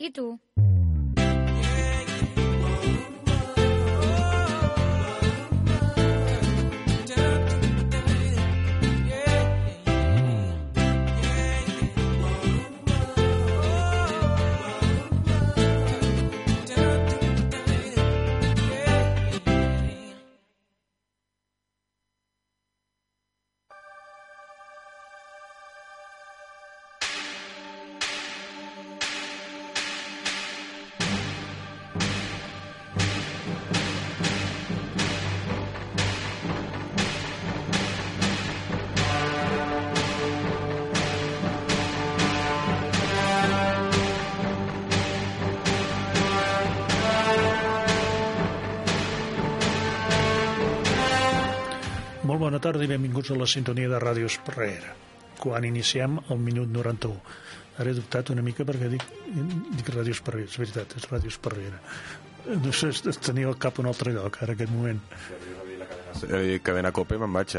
I tu? Molt bona tarda i benvinguts a la sintonia de Ràdio Esparreguera. Quan iniciem el minut 91. Ara he dubtat una mica perquè dic Ràdio Esparreguera, és veritat, és Ràdio Esparreguera. No sé, tenia el cap a un altre lloc ara aquest moment. Cadena Cope me'n vaig,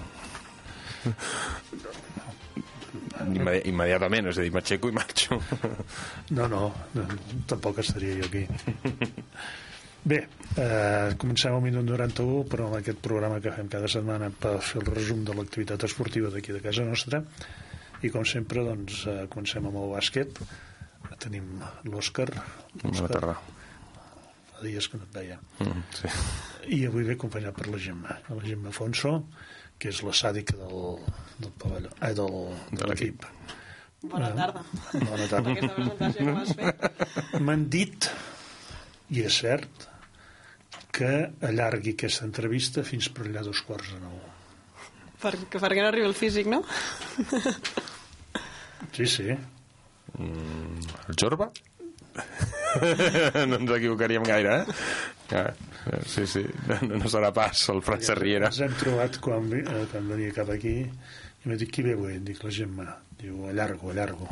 Immediatament, és a dir, m'aixeco i marxo. No, tampoc estaria jo aquí. Bé, comencem el minut 91, però amb aquest programa que fem cada setmana per fer el resum de l'activitat esportiva d'aquí de casa nostra, i com sempre doncs comencem amb el bàsquet. Tenim l'Òscar. Bona tarda. Fa dies que no et veia. Sí. I avui ve acompanyat per la Gemma Afonso, que és la sàdica del pavelló, de l'equip. Bona tarda. Bona tarda. Aquesta presentació que m'has fet. M'han dit, i és cert, que allargui aquesta entrevista fins per allà 8:45. Perquè no arriba el físic, no? Sí. El Jorba? No ens equivocaríem gaire, Sí, no serà pas el Francesc Riera. Ens hem trobat quan venia cap aquí i m'ha dit, qui ve avui? Dic, la Gemma. Diu, allargo.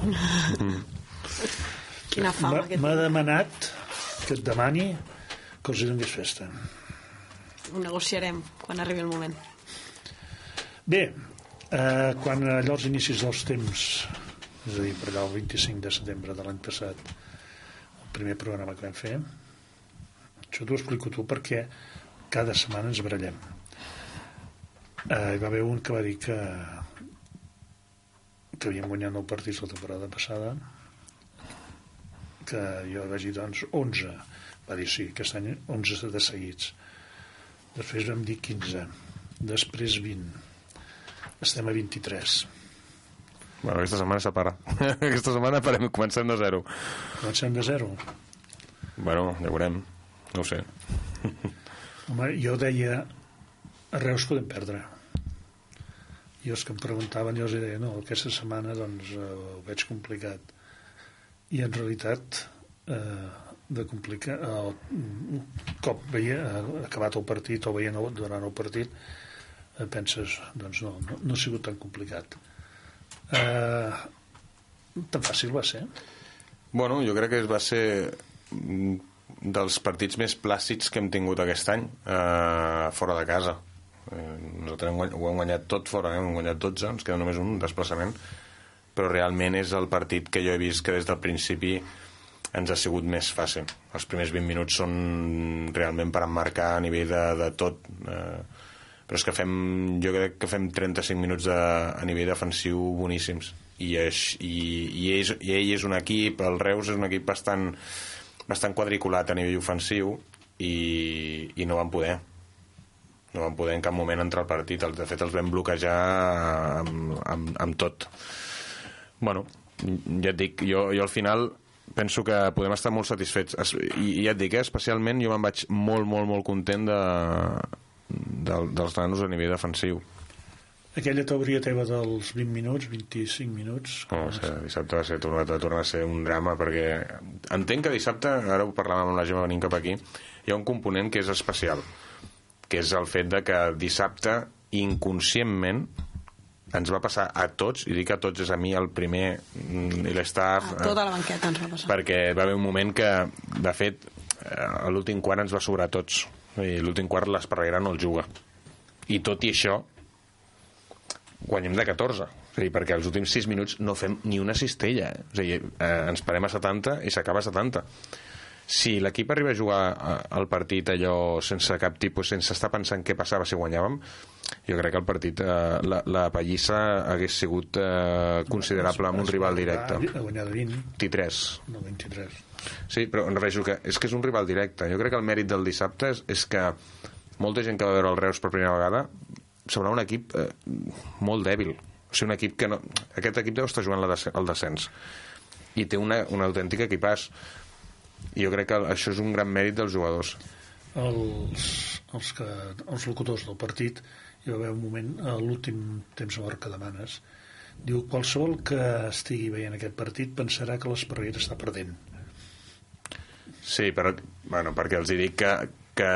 Quina fama. M'ha demanat que et demani que els hi donguis festa. Ho negociarem quan arribi el moment. Bé, quan allò als inicis dels temps, és a dir, per allà el 25 de setembre de l'any passat, el primer programa que vam fer, això t'ho explico tu perquè cada setmana ens barallem. Hi va haver un que va dir que havíem guanyat 9 partits la temporada passada, que jo vaig dir, doncs, 11. Va dir, sí, aquest any 11 de seguits. Després vam dir 15. Després 20. Estem a 23. Bueno, aquesta setmana separa. Aquesta setmana comencem de 0. Comencem de 0? Bueno, ja veurem. No ho sé. Home, jo deia, a Reus podem perdre. I els que em preguntaven, jo els deia, no, aquesta setmana doncs ho veig complicat. I en realitat de complicar un cop veia acabat el partit o veient durant el partit penses, doncs no ha sigut tan complicat. Tan fàcil va ser? Bueno, jo crec que va ser dels partits més plàcids que hem tingut aquest any fora de casa. Nosaltres ho hem guanyat tot fora, hem guanyat 12, ens queda només un desplaçament, però realment és el partit que jo he vist que des del principi ens ha sigut més fàcil. Els primers 20 minuts són realment per emmarcar a nivell de tot, però és que jo crec que fem 35 minuts a nivell defensiu boníssims, i ell és un equip, el Reus és un equip bastant quadriculat a nivell ofensiu, i no van poder en cap moment entrar al partit. De fet els vam bloquejar amb tot. Bueno, ja et dic, jo al final penso que podem estar molt satisfets, i ja et dic, especialment jo me'n vaig molt content dels nanos a nivell defensiu. Aquella teoria teva dels 20 minuts, 25 minuts... Dissabte va tornar a ser un drama, perquè entenc que dissabte, ara ho parlàvem amb la Gemma venint cap aquí, hi ha un component que és especial, que és el fet de que dissabte inconscientment ens va passar a tots, i dic a tots, és a mi el primer i l'estaf, a tota la banqueta ens va passar, perquè va haver un moment que de fet a l'últim quart ens va sobrar a tots, i l'últim quart l'Esparreguera no el juga, i tot i això guanyem de 14. Sí, perquè els últims 6 minuts no fem ni una cistella. O sigui, ens parem a 70 i s'acaba a 70. Si l'equip arriba a jugar el partit allò sense cap tipus, sense estar pensant què passava si guanyàvem, jo crec que el partit, la pallissa hagués sigut considerable amb un rival directe. Ha guanyat 23. No, 23. Sí, però em refereixo que és un rival directe. Jo crec que el mèrit del dissabte és que molta gent que va veure el Reus per primera vegada semblava un equip molt dèbil. O sigui, un equip que no... Aquest equip deu estar jugant el descens. I té un autèntic equipàs. I jo crec que això és un gran mèrit dels jugadors. Els locutors del partit, hi va haver un moment, a l'últim temps mort que demanes, diu, qualsevol que estigui veient aquest partit pensarà que l'Esparreguera està perdent. Sí, però, bueno, perquè els dic que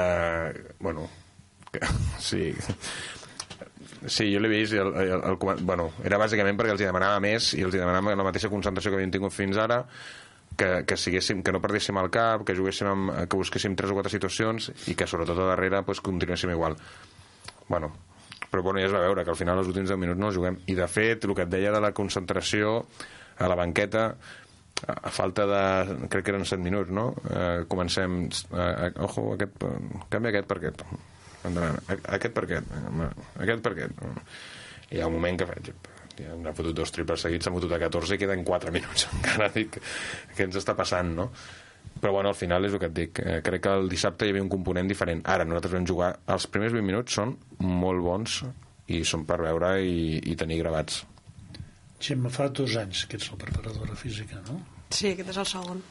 sí... Sí, jo l'he vist bueno, era bàsicament perquè els demanava més i els demanava la mateixa concentració que havíem tingut fins ara, que no perdéssim el cap, que juguéssim que busquéssim 3 o 4 situacions i que sobretot a darrere pues, continuéssim igual. Bueno, però bueno, ja es va veure que al final els últims 10 minuts no els juguem. I de fet, el que et deia de la concentració a la banqueta, a falta de... crec que eren 7 minuts, no? Comencem... ojo, canvia aquest per aquest. Aquest per aquest. I hi ha un moment que faig... ha fotut 2 triples seguits, s'ha fotut a 14 i queden 4 minuts. Encara dic què ens està passant, no? Però bueno, al final és el que et dic. Crec que el dissabte hi havia un component diferent. Ara nosaltres vam jugar... Els primers 20 minuts són molt bons i són per veure i tenir gravats. Gemma, fa 2 anys que ets la preparadora física, no? Sí, aquest és el segon.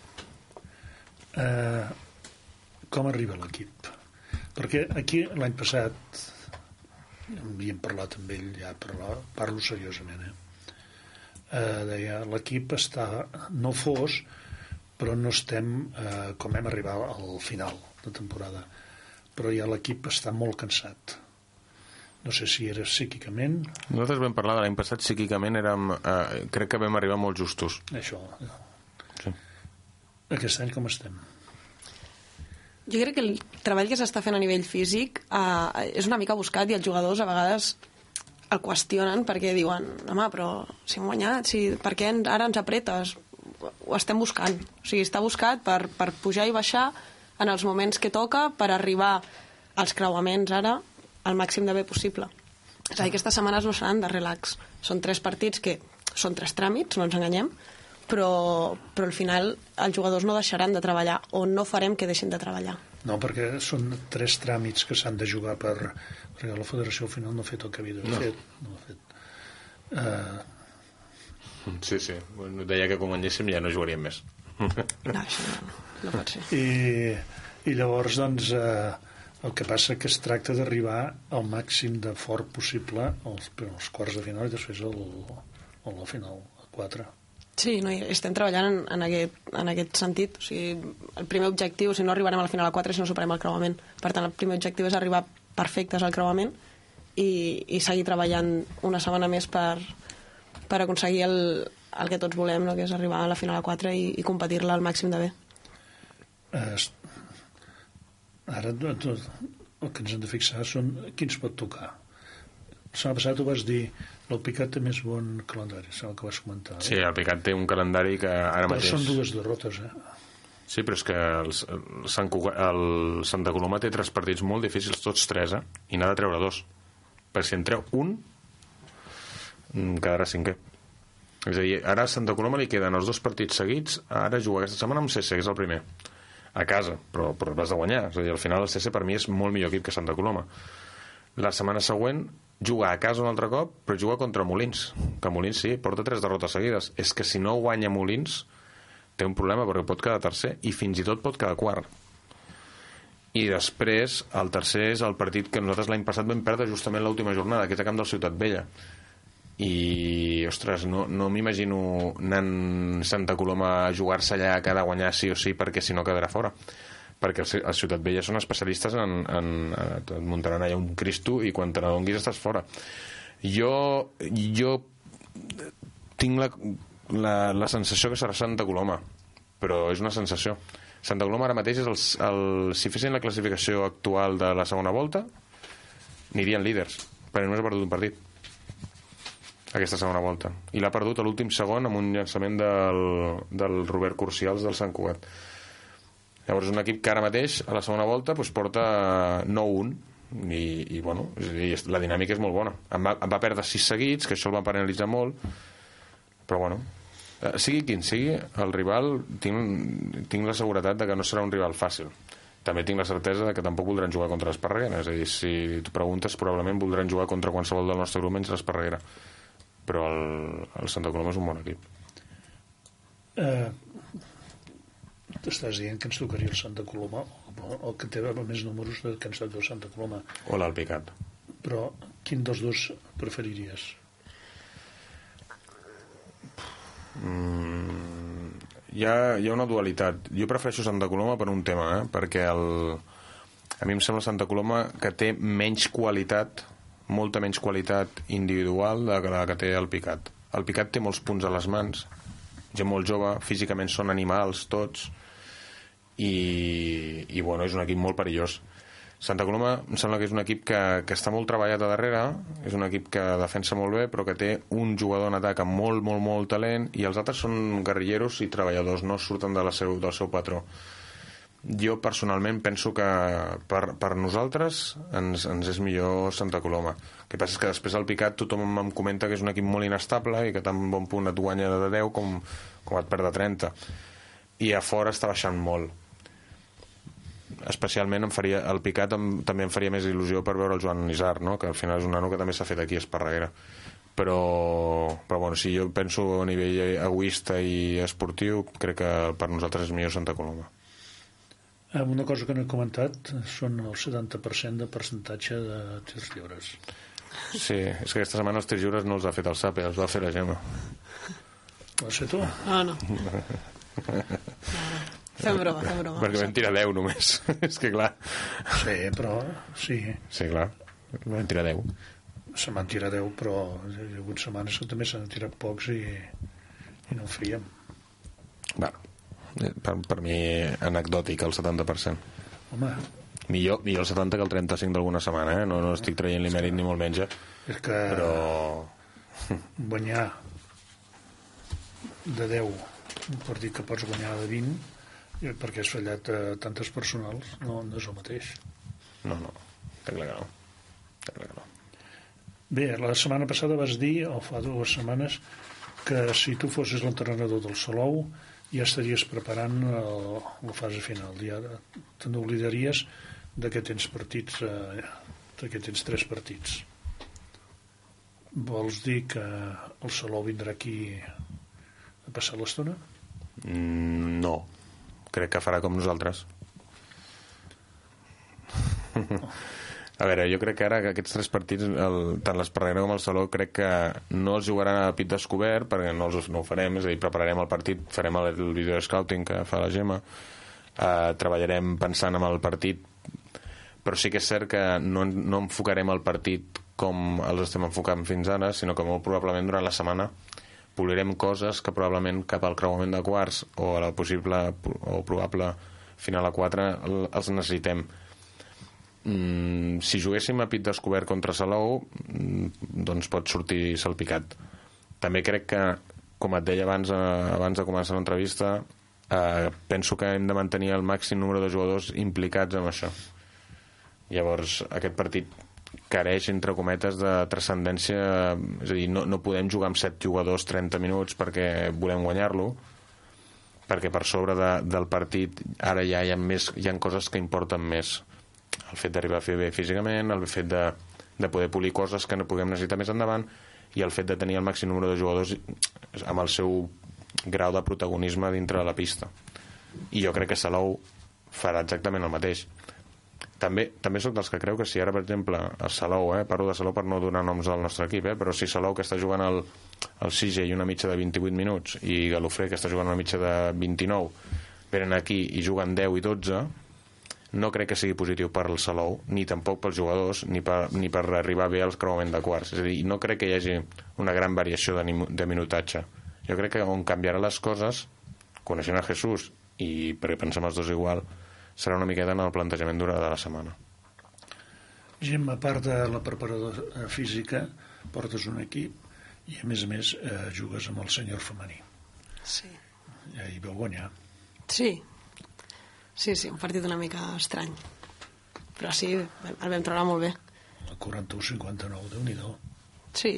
Com arriba l'equip? Perquè aquí l'any passat havíem parlat amb ell, ja parlo seriosament, deia, l'equip està no fos, però no estem com hem arribat al final de temporada, però ja l'equip està molt cansat. No sé si era psíquicament. Nosaltres vam parlar de l'any passat, psíquicament crec que vam arribar molt justos. Això. Sí. Aquest any com estem? Jo crec que el treball que s'està fent a nivell físic és una mica buscat i els jugadors a vegades el qüestionen perquè diuen, home, però si hem guanyat, per què ara ens apretes? Ho estem buscant. O sigui, està buscat per pujar i baixar en els moments que toca per arribar als creuaments ara al màxim de bé possible. És a dir, aquestes setmanes no seran de relax. Són 3 partits que són 3 tràmits, no ens enganyem, però al final els jugadors no deixaran de treballar o no farem que deixin de treballar. No, perquè són 3 tràmits que s'han de jugar perquè la federació al final no ha fet el que havia d'haver fet. No ha fet. Sí. Bueno, deia que quan guanyéssim ja no jugaríem més. No, això no pot ser. I llavors, doncs, el que passa que es tracta d'arribar al màxim de fort possible als quarts de final i després a la final, a 4. Sí, no, estem treballant en aquest sentit. O sigui, el primer objectiu, si no arribarem a la final a 4 si no superem el creuament. Per tant, el primer objectiu és arribar perfectes al creuament i seguir treballant una setmana més per aconseguir el que tots volem, no? Que és arribar a la final a 4 i competir-la al màxim de bé. Ara el que ens hem de fixar són quins pot tocar. La setmana passada tu vas dir el Picat té més bon calendari, sembla que vas comentar. Sí, el Picat té un calendari que ara mateix... Però són 2 derrotes, Sí, però és que el Santa Coloma té 3 partits molt difícils, tots 3, i n'ha de treure 2. Perquè si en treu un, quedarà 5è. És a dir, ara a Santa Coloma li queden els 2 partits seguits, ara juga aquesta setmana amb CC, que és el primer. A casa, però vas de guanyar. És a dir, al final el CC per mi és molt millor equip que Santa Coloma. La setmana següent juga a casa un altre cop, però juga contra Molins, que Molins sí, porta 3 derrotes seguides. És que si no guanya Molins té un problema perquè pot quedar tercer i fins i tot pot quedar quart. I després el tercer és el partit que nosaltres l'any passat vam perdre justament l'última jornada, que és a camp del Ciutat Vella. I, ostres, no m'imagino anant Santa Coloma a jugar-se allà que ha de guanyar sí o sí perquè si no quedarà fora, perquè els Ciutat Vella són especialistes et muntaran allà un Cristo i quan te n'adonguis estàs fora. Jo tinc la sensació que serà Santa Coloma, però és una sensació. Santa Coloma ara mateix és si fessin la classificació actual de la segona volta anirien líders, perquè només ha perdut un partit. aquesta segona volta, i l'ha perdut a l'últim segon amb un llançament del Robert Curcials del Sant Cugat. Llavors és un equip que ara mateix a la segona volta doncs, porta 9-1 i bueno, la dinàmica és molt bona. Em va perdre 6 seguits, que això el va penalitzar molt, però bueno, sigui quin sigui el rival, tinc la seguretat de que no serà un rival fàcil. També tinc la certesa de que tampoc voldran jugar contra l'Esparreguera, és a dir, si tu preguntes, probablement voldran jugar contra qualsevol del nostre grup menys l'Esparreguera, però el Santa Coloma és un bon equip. T'estàs dient que ens tocaria el Santa Coloma o que té més números que ens toca el Santa Coloma, o l'Alpicat, però quin dels dos preferiries? Hi ha una dualitat. Jo prefereixo Santa Coloma per un tema, perquè a mi em sembla Santa Coloma que té menys qualitat, molta menys qualitat individual de la que té el Picat. El Picat té molts punts a les mans, gent molt jove, físicament són animals tots, i bueno, és un equip molt perillós. Santa Coloma em sembla que és un equip que està molt treballat a darrere, és un equip que defensa molt bé, però que té un jugador en atac amb molt, molt, molt talent, i els altres són guerrilleros i treballadors, no surten del seu patró. Jo personalment penso que per nosaltres ens és millor Santa Coloma. El que passa és que després al Picat tothom em comenta que és un equip molt inestable i que tan bon punt et guanya de 10 com et perd de 30, i a fora està baixant molt. Especialment el Picat també em faria més il·lusió per veure el Joan Isar, no? Que al final és un nano que també s'ha fet aquí a Esparreguera, però bueno, si jo penso a nivell egoista i esportiu, crec que per nosaltres és millor Santa Coloma. Una cosa que no he comentat són el 70% de percentatge de tirs lliures. Sí, és que aquesta setmana els tirs lliures no els ha fet el Sape, els va fer la Gemma. Ho vas fer tu? No. Fem broma. Perquè vam tirar 10 només. És que clar. Sí, però sí. Sí, clar. Vam tirar 10. Se m'han tirat 10, però hi ha hagut setmanes que també s'han tirat pocs i no en fèiem. Bueno, per mi anecdòtic el 70%. Home, millor el 70 que el 35 d'alguna setmana, no estic traient-li mèrit ni molt menys, és que però guanyar de 10 un partit que pots guanyar de 20 perquè has fallat tantes personals no és el mateix. No, està clar que no. Bé, la setmana passada vas dir, o fa 2 setmanes, que si tu fossis l'entrenador del Salou ja estaries preparant la fase final, ja te n'oblidaries de que tens partits, de que tens 3 partits. Vols dir que el Salou vindrà aquí a passar l'estona? No, crec que farà com nosaltres. A veure, jo crec que ara que aquests 3 partits, tant l'Esparreguera com el Salou, crec que no els jugaran a pit descobert, perquè no ho farem, és a dir, prepararem el partit, farem el video scouting que fa la Gemma, treballarem pensant en el partit, però sí que és cert que no enfocarem el partit com els estem enfocant fins ara, sinó que molt probablement durant la setmana polirem coses que probablement cap al creuament de quarts o a la possible o probable final a 4 els necessitem. Si juguéssim a pit descobert contra Salou, doncs pot sortir salpicat. També crec que, com et deia abans de començar l'entrevista, penso que hem de mantenir el màxim número de jugadors implicats en això. Llavors aquest partit careix, entre cometes, de transcendència, és a dir, no podem jugar amb 7 jugadors 30 minuts perquè volem guanyar-lo, perquè per sobre del partit ara ja hi ha coses que importen més. El fet d'arribar a fer bé físicament, el fet de poder polir coses que no puguem necessitar més endavant, i el fet de tenir el màxim número de jugadors amb el seu grau de protagonisme dintre de la pista. I jo crec que Salou farà exactament el mateix. També soc dels que creu que si ara, per exemple, el Salou, parlo de Salou per no donar noms al nostre equip, però si Salou, que està jugant el CJ i una mitja de 28 minuts, i Galofré, que està jugant una mitja de 29, venen aquí i juguen 10 i 12, no crec que sigui positiu per al Salou, ni tampoc pels jugadors, ni per arribar bé al creuament de quarts. És a dir, no crec que hi hagi una gran variació de minutatge. Jo crec que on canviarà les coses, coneixent a Jesús, i perquè pensem els dos igual, serà una miqueta en el plantejament de la setmana. Gemma, a part de la preparadora física, portes un equip i a més jugues amb el senyor femení. Sí. I ahir vau guanyar. Sí, un partit una mica estrany. Però sí, el vam treure molt bé. El 41-59, Déu-n'hi-do. Sí.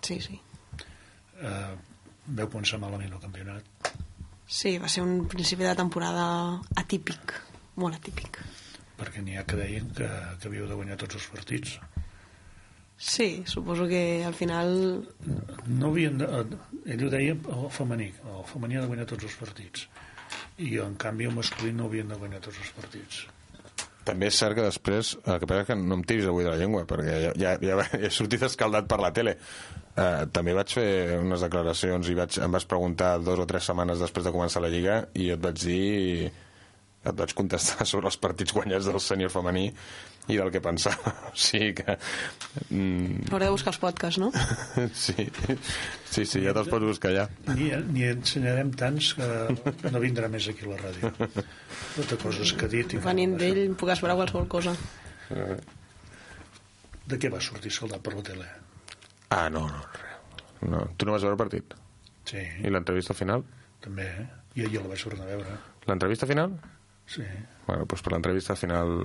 Vau començar malament el campionat. Sí, va ser un principi de temporada atípic, molt atípic. Perquè n'hi ha que deien que havíeu de guanyar tots els partits. Sí, suposo que al final... No havien ell ho deia el femení ha de guanyar tots els partits, i en canvi el masculí no havien de guanyar tots els partits. També és cert que després, el que passa és que no em tiris avui de la llengua, perquè ja he sortit escaldat per la tele. També vaig fer unes declaracions i em vas preguntar 2 o 3 setmanes després de començar la Lliga, i et vaig contestar sobre els partits guanyats del sènior femení i del que pensava. O sigui que... Hauré de buscar els podcasts, no? Sí, ja te'ls pots buscar ja. Ni ensenyarem tants que no vindrà més aquí a la ràdio. Tota coses que ha dit. Venint d'ell puc esperar qualsevol cosa. De què va sortir saldat per la tele? No, res. No. Tu no vas veure el partit? Sí. I l'entrevista final? També, I ahir la vaig tornar a veure. L'entrevista final? Sí. Bueno, doncs per l'entrevista final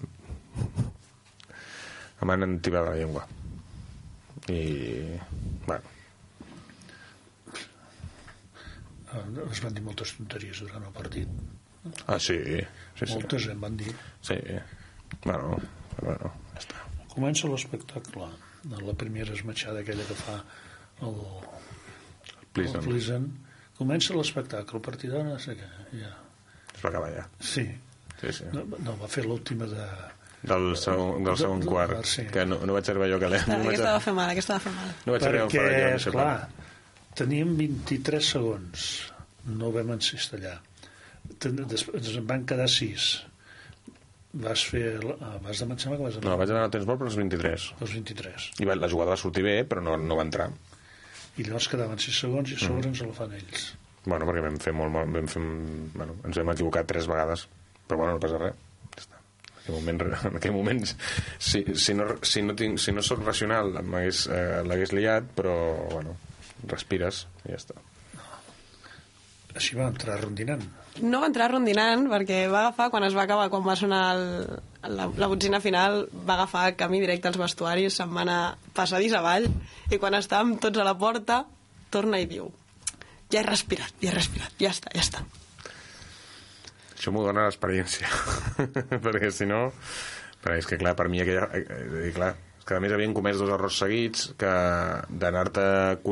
em van entibar la llengua. I... bueno. Es van dir moltes tonteries durant el partit. Sí. Moltes em van dir. Sí. Bueno, ja està. Comença l'espectacle de la primera esmatxada aquella que fa el Pleasant. Comença l'espectacle, el partidor no sé què, ja. Es va acabar ja. Sí. No, va fer l'última del segon quart, sí. Que no vaig arribar jo calent. Aquesta va fer mal. No vaig arribar perquè, clar, teníem 23 segons, no vam encistellar. Ens en van quedar 6. Vas demanar que vas No, vaig demanar el temps molt per els 23. Els 23. I la jugada va sortir bé, però no va entrar. I llavors quedaven 6 segons i a sobre ens la fan ells. Bueno, perquè vam fer ens vam equivocar 3 vegades, però bueno, no passa res. Ja està. En aquell moment si no soc racional l'hagués liat, però bueno, respires i ja està. Així va entrar rondinant. No va entrar rondinant perquè va agafar, quan va sonar la botzina final, va agafar camí directe als vestuaris, se'n va anar passadís avall, i quan estàvem tots a la porta torna i diu: ja he respirat, ja està. Això m'ho dona l'experiència. Perquè si no... Perquè és que clar, per mi clar, és que a més havien comès 2 errors seguits, que d'anar-te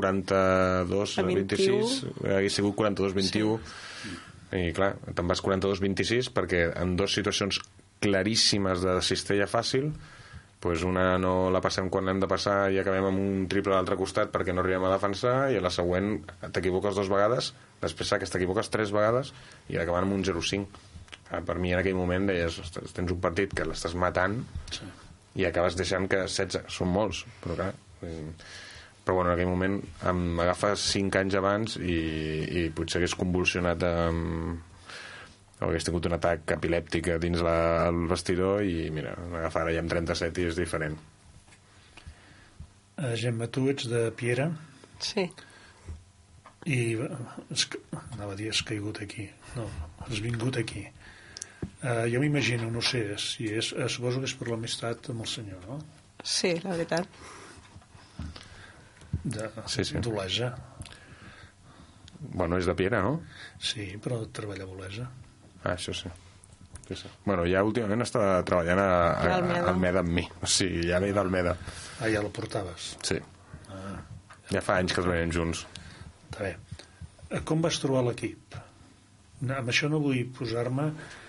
42 a 26 hagués sigut 42-21, sí. I clar, te'n vas 42-26 perquè en 2 situacions claríssimes de cistella fàcil, doncs una no la passem quan l'hem de passar i acabem amb un triple a l'altre costat perquè no arribem a defensar, i a la següent t'equivoques 2 vegades, després que t'equivoques 3 vegades i acabant amb un 0-5. Per mi en aquell moment deies, tens un partit que l'estàs matant, sí. I acabes deixant que 16 són molts, però clar, però bueno, en aquell moment m'agafes 5 anys abans i potser hagués convulsionat o hagués tingut un atac epilèptic dins el vestidor, i mira, m'agafar ara ja amb 37 i és diferent. Gemma, tu ets de Piera? Sí. I anava a dir has caigut aquí, no, has vingut aquí. Jo m'imagino, no sé si suposo que és per l'amistat amb el senyor, no? Sí, la veritat. D'Olesa. Bueno, és de Piera, no? Sí, però treballa a Olesa. Això sí. Bueno, ja últimament està treballant a Almeda amb mi. O sigui, ja l'he d'Almeda. Ja la portaves? Sí. Ja fa anys que treballem junts. Està bé. Com vas trobar l'equip? Amb això no vull posar-me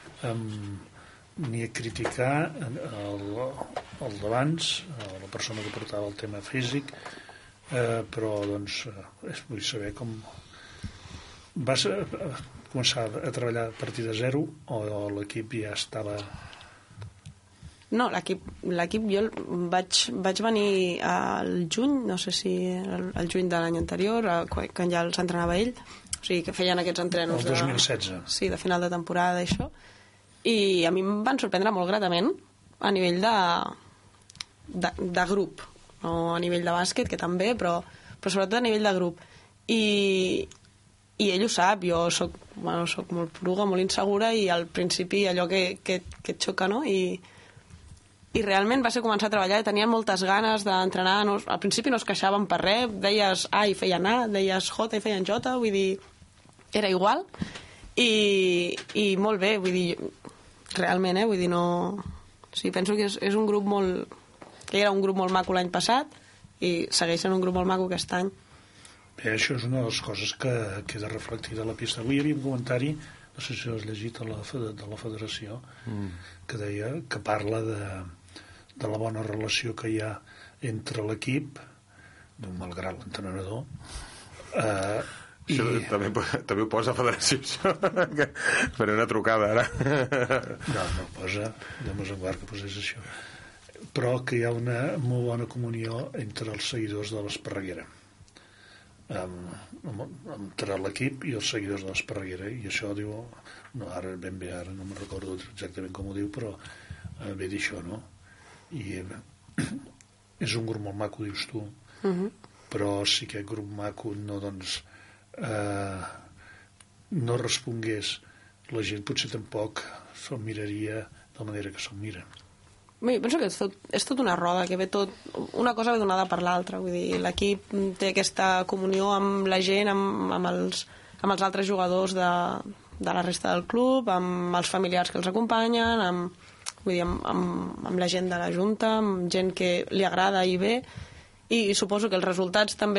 ni a criticar el d'abans, la persona que portava el tema físic, però doncs vull saber com vas començar a treballar a partir de 0 o l'equip ja estava... No, l'equip jo vaig venir al juny, no sé si el juny de l'any anterior, quan ja els entrenava ell, o sigui que feien aquests entrenos el 2016. Sí, de final de temporada i això, i a mi em van sorprendre molt gratament a nivell de grup, no a nivell de bàsquet, que també, però però sobretot a nivell de grup. I ell ho sap, jo soc molt poruga, molt insegura, i al principi allò que et xoca, no? I realment va ser començar a treballar i tenien moltes ganes d'entrenar. Al principi no es queixaven per res, deies A i feien A, deies J i feien J, vull dir, era igual. I molt bé, vull dir, realment, vull dir, no... Sí, penso que és un grup molt... que era un grup molt maco l'any passat i segueix sent un grup molt maco aquest any. Bé, això és una de les coses que queda reflectida a la pista. Avui hi havia un comentari, no sé si ho has llegit, de la federació, que deia, que parla de la bona relació que hi ha entre l'equip, d'un malgrat l'entrenador, també ho posa a federació, això. Faré una trucada ara. No posa, no mos enguard que posés això, però que hi ha una molt bona comunió entre els seguidors de l'Esparreguera, entre l'equip i els seguidors de l'Esparreguera, i això diu, no, ara ben bé, ara no me'n recordo exactament com ho diu, però ve d'això, no? I és un grup molt maco, dius tu, però si aquest grup maco no, doncs, no respongués, la gent potser tampoc se'l miraria de la manera que se'l mira. Bé, penso que és tot una roda, que ve tot, una cosa ve donada per l'altra, vull dir, l'equip té aquesta comunió amb la gent, amb els altres jugadors de la resta del club, amb els familiars que els acompanyen, vull dir, amb la gent de la Junta, amb gent que li agrada i bé, i suposo que els resultats també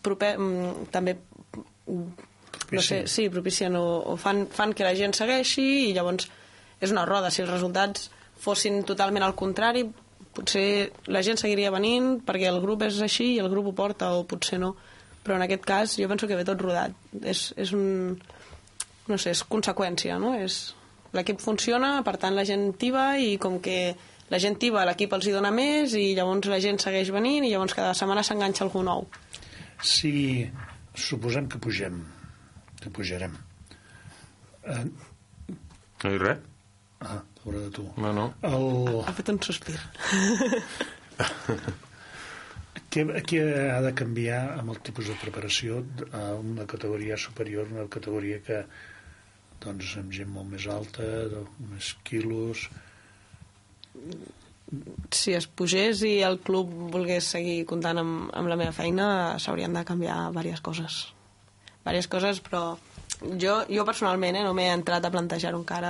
no sé, sí, propicien o fan que la gent segueixi, i llavors és una roda. Si els resultats fossin totalment al contrari, potser la gent seguiria venint perquè el grup és així i el grup ho porta, o potser no, però en aquest cas jo penso que ve tot rodat. És no sé, és conseqüència, no? L'equip funciona, per tant la gent tiba, i com que la gent tiba, l'equip els hi dona més, i llavors la gent segueix venint, i llavors cada setmana s'enganxa algú nou. Si suposem que pujarem, no dius res? Fora de tu. No. Ha fet un sospir. Què ha de canviar amb el tipus de preparació a una categoria superior, una categoria que, doncs, amb gent molt més alta, més quilos? Si es pugés i el club volgués seguir comptant amb la meva feina, s'haurien de canviar diverses coses, però jo personalment no m'he entrat a plantejar-ho encara.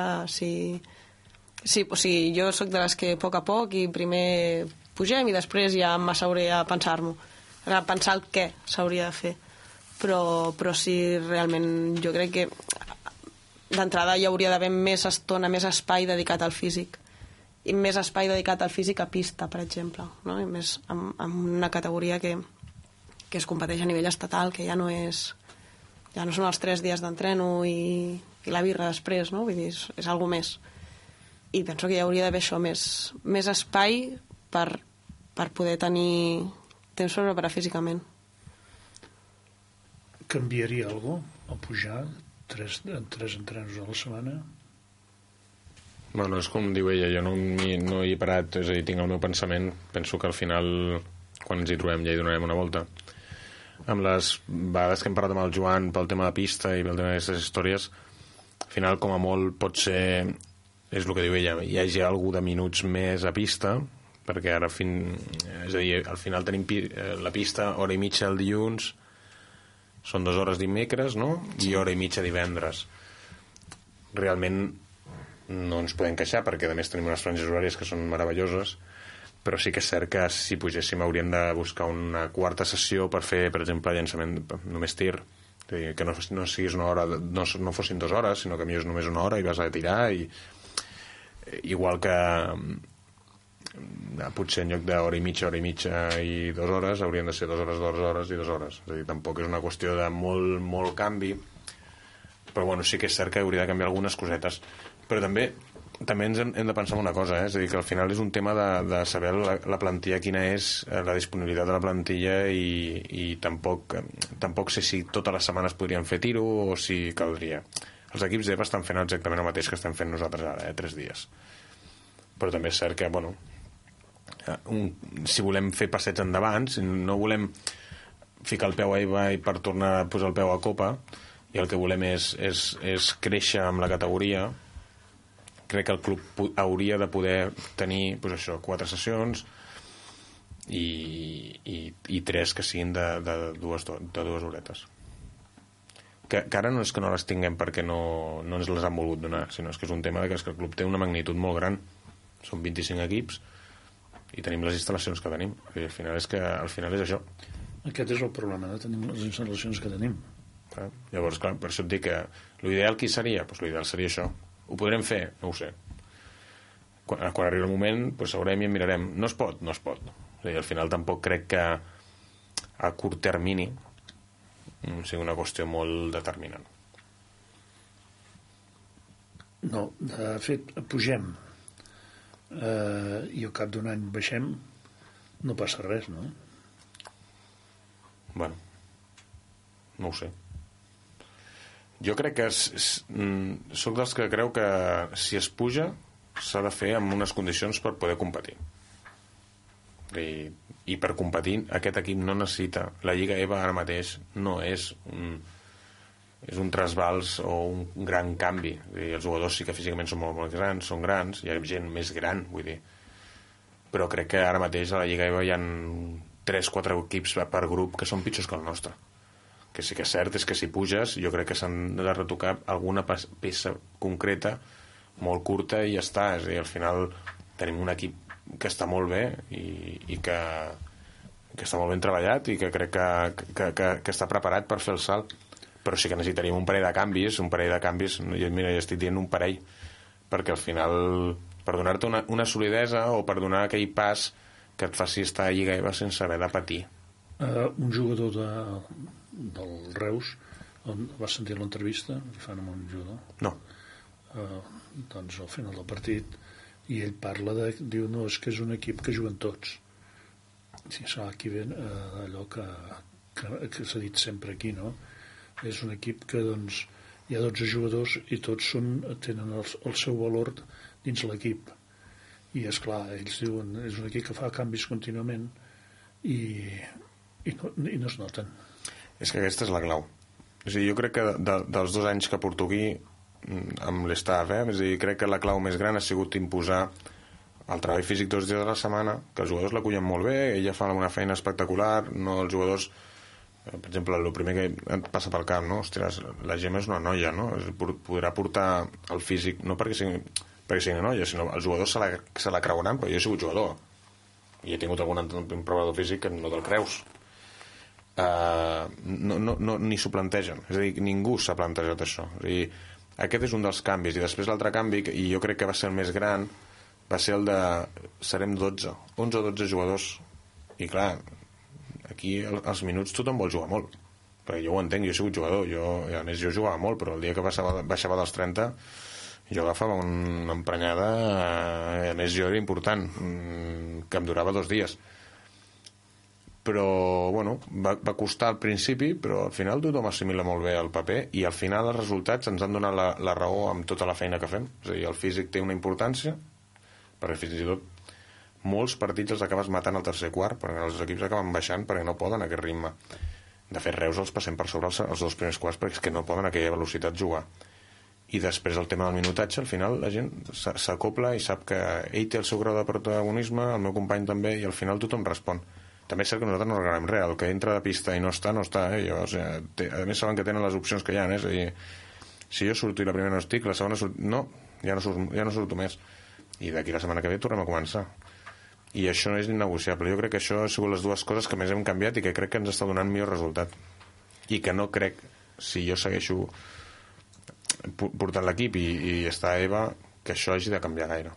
Jo sóc de les que a poc i primer pugem i després ja m'asseuré a pensar-m'ho, a pensar el què s'hauria de fer, però sí, realment jo crec que d'entrada hi hauria d'haver més estona, més espai dedicat al físic, i més espai dedicat al físic a pista, per exemple, no? I més en una categoria que es competeix a nivell estatal, que ja no són els 3 dies d'entreno i la birra després, no? Vull dir, és algo més. I penso que hi hauria d'haver això, més espai per poder tenir temps per preparar físicament. Canviaria alguna cosa a pujar 3 entrenos a la setmana? Bueno, és com diu ella, jo no hi he parat, és a dir, tinc el meu pensament, penso que al final, quan ens hi trobem, ja hi donarem una volta. Amb les vegades que hem parlat amb el Joan pel tema de pista i pel tema d'aquestes històries, al final, com a molt, pot ser, és el que diu ella, hi hagi algú de minuts més a pista, perquè ara, és a dir, al final tenim la pista hora i mitja el dilluns, són 2 hores dimecres, no? I hora i mitja divendres. Realment no ens podem queixar, perquè a més tenim unes franges horàries que són meravelloses, però sí que és cert que si pugéssim hauríem de buscar una quarta sessió per fer, per exemple, llançament només tir, que no siguis una hora, no fossin 2 hores, sinó que millor és només 1 hora i vas a tirar, i igual que potser en lloc d'hora i mitja i 2 hores haurien de ser 2 hores, 2 hores i 2 hores. És a dir, tampoc és una qüestió de molt canvi, però bueno, sí que és cert que hauria de canviar algunes cosetes. Però també ens hem de pensar en una cosa, és a dir, que al final és un tema de saber la plantilla, quina és la disponibilitat de la plantilla, i tampoc sé si totes les setmanes podrien fer tiro o si caldria. Els equips d'EVA estan fent exactament el mateix que estem fent nosaltres ara, 3 dies. Però també és cert que, bueno, si volem fer passets endavant, si no volem ficar el peu a EVA i per tornar a posar el peu a Copa, i el que volem és créixer amb la categoria. Crec que el club hauria de poder tenir 4 sessions i 3 que siguin de dues horetes. Que ara no és que no les tinguem perquè no ens les han volgut donar, sinó que és un tema que el club té una magnitud molt gran. Són 25 equips i tenim les instal·lacions que tenim. Al final és això. Aquest és el problema, tenim les instal·lacions que tenim. Llavors, clar, per això et dic que l'ideal qui seria? L'ideal seria això. Ho podrem fer? No ho sé. Quan arribi el moment, seurem i en mirarem. No es pot? No es pot. Al final tampoc crec que a curt termini sigui una qüestió molt determinant. No, de fet, pugem i al cap d'un any baixem, no passa res, no? Bueno, no ho sé. Jo crec que soc dels que creu que si es puja s'ha de fer amb unes condicions per poder competir. I per competir aquest equip no necessita, la Lliga EVA ara mateix no és un trasbals o un gran canvi. Els jugadors sí que físicament són molt grans, són grans, hi ha gent més gran, vull dir, però crec que ara mateix a la Lliga EVA hi ha 3-4 equips per grup que són pitjors que el nostre. Que sí que és cert és que si puges jo crec que s'han de retocar alguna peça concreta molt curta i ja està. És a dir, al final tenim un equip que està molt bé i que està molt ben treballat i que crec que està preparat per fer el salt, però sí que necessitaríem un parell de canvis, mira, ja estic dient un parell, perquè al final per donar-te una solidesa o per donar aquell pas que et faci estar a Lliga EVA sense haver de patir. Un jugador del Reus, vas sentir l'entrevista que fan amb un jugador? No. Doncs al final del partit i ell parla diu, no, és que és un equip que juguen tots. Sí, aquí ve allò que s'ha dit sempre aquí, no? És un equip que doncs hi ha 12 jugadors i tots tenen el seu valor dins l'equip. I és clar, ells diuen, és un equip que fa canvis contínuament i no es noten. És que aquesta és la clau. És a dir, jo crec que dels 2 anys que porto aquí amb l'estaf, és a dir, crec que la clau més gran ha sigut imposar el treball físic 2 dies a la setmana, que els jugadors l'acullen molt bé, ella fa una feina espectacular, no els jugadors, per exemple, el primer que et passa pel cap, no? Ostres, la Gemma és una noia, no? Podrà portar el físic, no perquè sigui una noia, sinó els jugadors se la creuran, però jo he sigut jugador i he tingut algun provador físic que no te'l creus. Ni s'ho plantegen, és a dir, ningú s'ha plantejat això. És a dir, aquest és un dels canvis, i després l'altre canvi, i jo crec que va ser el més gran, va ser el de serem 11 o 12 jugadors, i clar, aquí als minuts tothom vol jugar molt, perquè jo ho entenc, jo he sigut jugador, a més jo jugava molt, però el dia que baixava dels 30 jo agafava una emprenyada, a més jo era important, que em durava 2 dies, però bueno, va costar al principi, però al final tothom assimila molt bé el paper i al final els resultats ens han donat la raó amb tota la feina que fem. És a dir, el físic té una importància, perquè fins i tot molts partits els acabes matant al tercer quart, perquè els equips acaben baixant perquè no poden a aquest ritme. De fet, Reus els passem per sobre els 2 primers quarts perquè és que no poden a aquella velocitat jugar. I després el tema del minutatge, al final la gent s'acopla i sap que ell té el seu grau de protagonisme, el meu company també, i al final tothom respon. També és cert que nosaltres no regalem res, el que entra de pista i no està, a més saben que tenen les opcions que hi ha, és a dir, si jo surto i la primera no estic, la segona ja no surto més, i d'aquí la setmana que ve tornem a començar, i això no és innegociable. Jo crec que això han sigut les 2 coses que més hem canviat i que crec que ens està donant millor resultat, i que no crec, si jo segueixo portant l'equip i està a EVA, que això hagi de canviar gaire.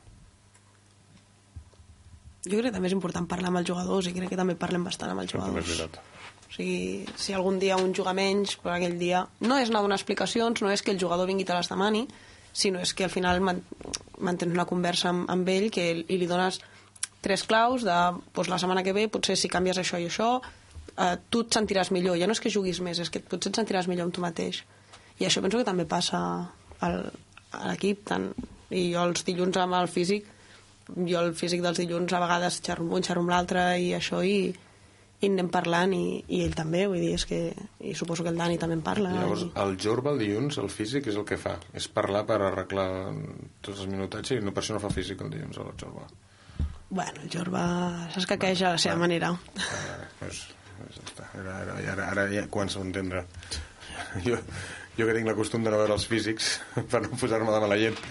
Jo crec que també és important parlar amb els jugadors i crec que també parlem bastant amb els jugadors. O sigui, si algun dia un juga menys, per aquell dia no és anar a donar explicacions, no és que el jugador vingui i te les demani, sinó és que al final mantens una conversa amb ell i li dones 3 claus de doncs, la setmana que ve potser si canvies això i això tu et sentiràs millor, ja no és que juguis més, és que potser et sentiràs millor amb tu mateix, i això penso que també passa a l'equip i jo els dilluns amb el físic dels dilluns a vegades xerro amb un, xerro amb l'altre i això, i i anem parlant i ell també, vull dir, és que i suposo que el Dani també en parla. Llavors, el Jorba el dilluns, el físic, és el que fa, és parlar per arreglar tots els minutatges, i no, per això no fa físic el dilluns, el Jorba. Bueno, el Jorba s'escaqueja a la seva manera. Pues ja està. Ara ja començo a entendre. Jo que tinc la costum de no veure els físics per no posar-me de mala llet.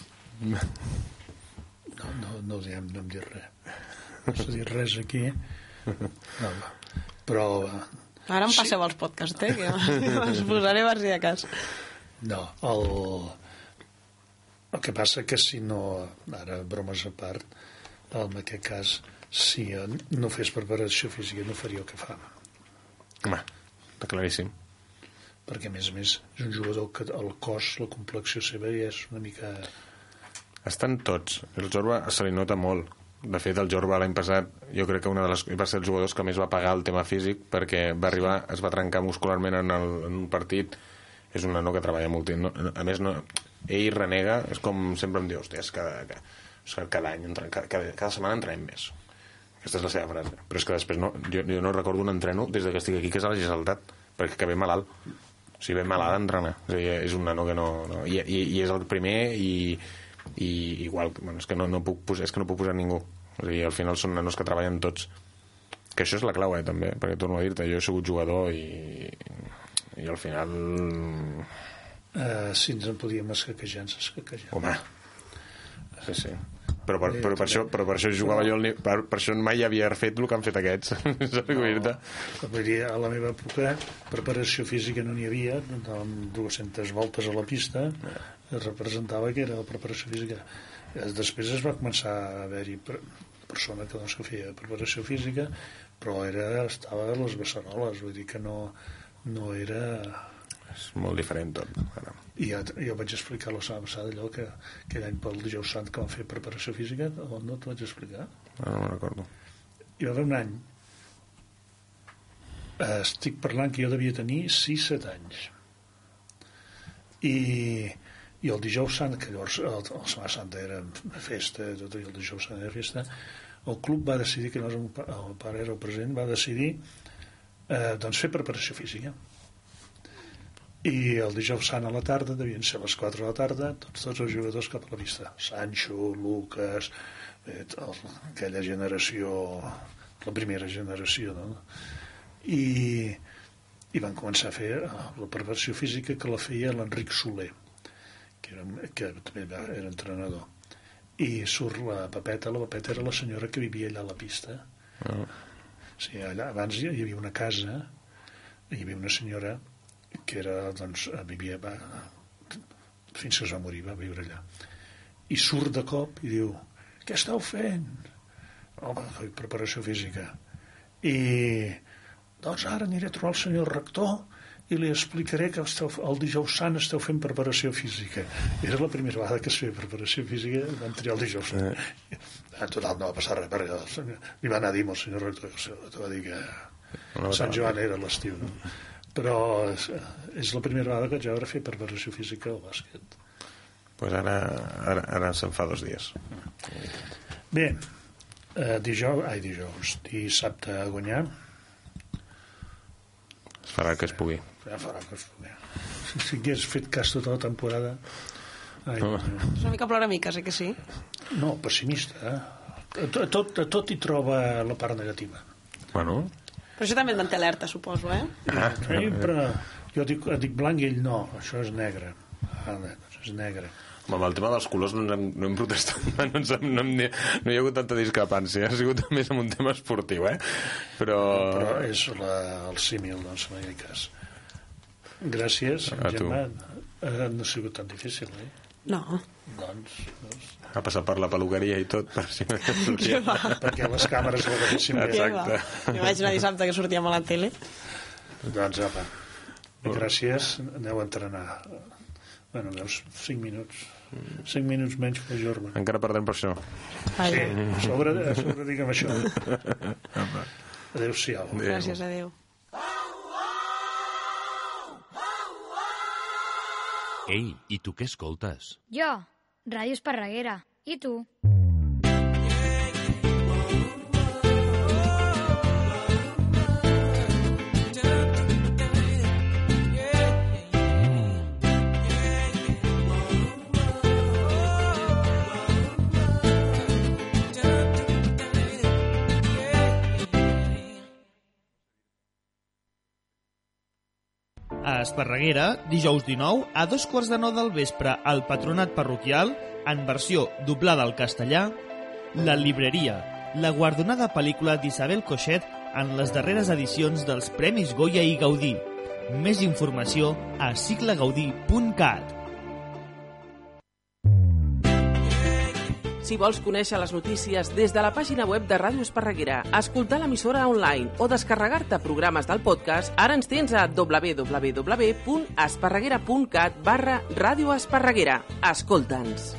No hem dit res. No s'ha dit res aquí. No, però... Ara em passeu els podcasts, que els posaré per si de cas. No, el que passa que si no, ara bromes a part, en aquest cas, si no fes preparació física no faria el que fa. Home, està claríssim. Perquè a més és un jugador que el cos, la complexió seva ja és una mica... Estan tots. El Jorba se li nota molt. De fet, el Jorba l'any passat jo crec que va ser els jugadors que més va pagar el tema físic, perquè va arribar, es va trencar muscularment en un partit. És un nano que treballa molt. A més, ell renega, és com sempre em diu, hòstia, cada any, cada setmana entrenem més. Aquesta és la seva frase. Però és que després jo no recordo un entreno des que estic aquí que s'hagi saltat, perquè ve malalt. O sigui, ve malalt d'entrenar. És un nano que no... I és el primer i igual, bueno, és que no puc posar ningú. O sigui, al final són nanos que treballen tots. Que això és la clau, també, perquè torno a dir-te, jo he sigut jugador i al final... si ens en podíem escaquejar, ens escaquejar. Home, sí. Però per això jugava jo per això mai havia fet el que han fet aquests. A la meva època preparació física no n'hi havia, amb 200 voltes a la pista es representava que era la preparació física. Després es va començar a haver-hi persona que feia preparació física, però estava a les beceroles, vull dir que no era... És molt diferent tot ara. I jo vaig explicar la setmana passada allò que aquell any pel dijous sant que vam fer preparació física, on no t'ho vaig explicar? No me'n recordo. Hi va haver un any, estic parlant que jo devia tenir 6-7 anys, i el dijous sant, que llavors la setmana santa era festa, tot i el dijous sant era festa, el club va decidir, que el pare era el president, va decidir doncs fer preparació física. I el dijous sant a la tarda, devien ser a les 4 de la tarda, tots els jugadors cap a la pista. Sancho, Lucas, aquella generació, la primera generació, no? I van començar a fer la preparació física que la feia l'Enric Soler, que també era entrenador. I surt la Pepeta era la senyora que vivia allà a la pista. Sí, allà, abans hi havia una casa, hi havia una senyora que era, doncs, vivia fins que es va morir, va viure allà, i surt de cop i diu, què esteu fent? Home, preparació física. I doncs ara aniré a trobar el senyor rector i li explicaré que el dijous sant esteu fent preparació física. Era la primera vegada que es feia preparació física, van triar el dijous sant. En total no va passar res, perquè li va anar a dir al senyor rector, que va dir que Sant Joan era l'estiu, no? Però és la primera vegada que vaig veure fer preparació física al bàsquet. Pues ara se'n fa 2 dies. Bé, dissabte a guanyar. Es farà que es pugui. Si hagués fet cas tota la temporada... És una mica ploramiques, que sí? No, pessimista. Tot hi troba la part negativa. Bueno... Però això també et manté alerta, suposo, Sí, però jo dic blanc i ell no, això és negre. És negre. Home, amb el tema dels colors no hem protestat, no hi ha hagut tanta discrepància, ha sigut més en un tema esportiu, Però és el símil, doncs, en aquest cas. Gràcies, Gemma. No ha sigut tan difícil, No. Doncs... Ha passat per la peluqueria i tot, per si no perquè les càmeres ho agafessin bé. Exacte. Jo vaig anar dissabte que sortíem a la tele. Doncs apa, gràcies, aneu a entrenar. Bueno, veus, 5 minuts. 5 minuts menys que el Jorba. Encara perdem per això. Sí, a sobre diguem això. Adéu-siau. Gràcies, adéu. Ei, i tu què escoltes? Jo, Ràdio Esparreguera. I tu? A Esparreguera, dijous 19, a 15:15 del vespre, al Patronat Parroquial, en versió doblada al castellà, La Libreria, la guardonada pel·lícula d'Isabel Coixet en les darreres edicions dels Premis Goya i Gaudí. Més informació a ciclegaudí.cat. Si vols conèixer les notícies des de la pàgina web de Ràdio Esparreguera, escoltar l'emissora online o descarregar-te programes del podcast, ara ens tens a www.esparreguera.cat/Ràdio Esparreguera. Escolta'ns.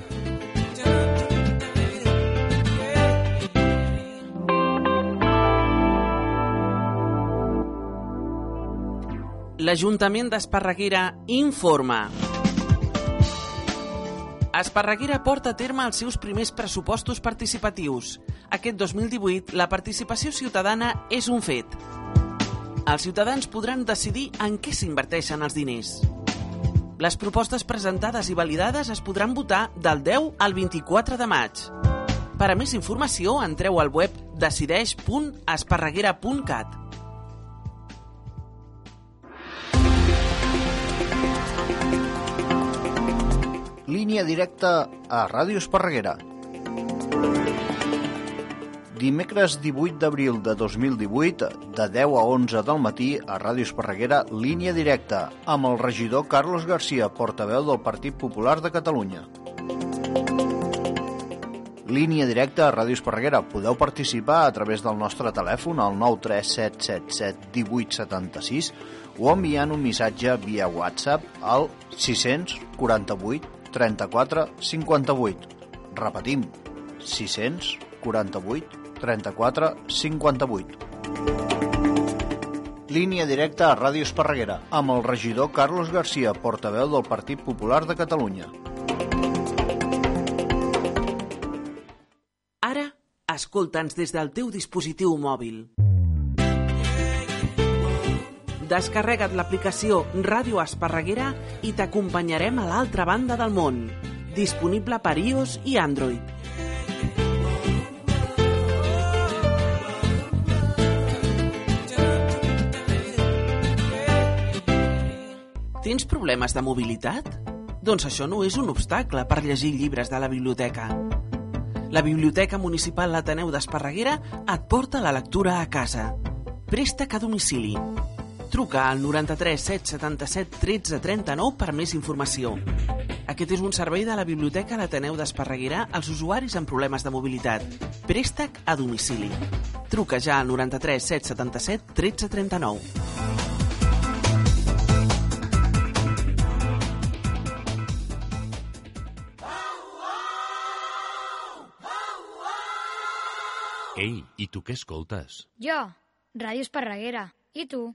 L'Ajuntament d'Esparreguera informa. Esparreguera porta a terme els seus primers pressupostos participatius. Aquest 2018, la participació ciutadana és un fet. Els ciutadans podran decidir en què s'inverteixen els diners. Les propostes presentades i validades es podran votar del 10 al 24 de maig. Per a més informació, entreu al web decideix.esparreguera.cat. Línia directa a Ràdio Esparreguera. Dimecres 18 d'abril de 2018, de 10 a 11 del matí, a Ràdio Esparreguera, línia directa, amb el regidor Carlos García, portaveu del Partit Popular de Catalunya. Línia directa a Ràdio Esparreguera. Podeu participar a través del nostre telèfon al 937771876 o enviant un missatge via WhatsApp al 648 34 58. Repetim, 648 34 58. Línia directa a Ràdio Esparreguera, amb el regidor Carlos García, portaveu del Partit Popular de Catalunya. Ara, escolta'ns des del teu dispositiu mòbil. Descarrega't l'aplicació Ràdio Esparreguera i t'acompanyarem a l'altra banda del món. Disponible per iOS i Android. Tens problemes de mobilitat? Doncs això no és un obstacle per llegir llibres de la biblioteca. La Biblioteca Municipal Ateneu d'Esparreguera et porta la lectura a casa. Préstec a domicili. Truca al 93 777 13 39 per més informació. Aquest és un servei de la Biblioteca l'Ateneu d'Esparreguera als usuaris amb problemes de mobilitat. Préstec a domicili. Truca ja al 93 777 13 39. Ei, i tu què escoltes? Jo, Ràdio Esparreguera. I tu?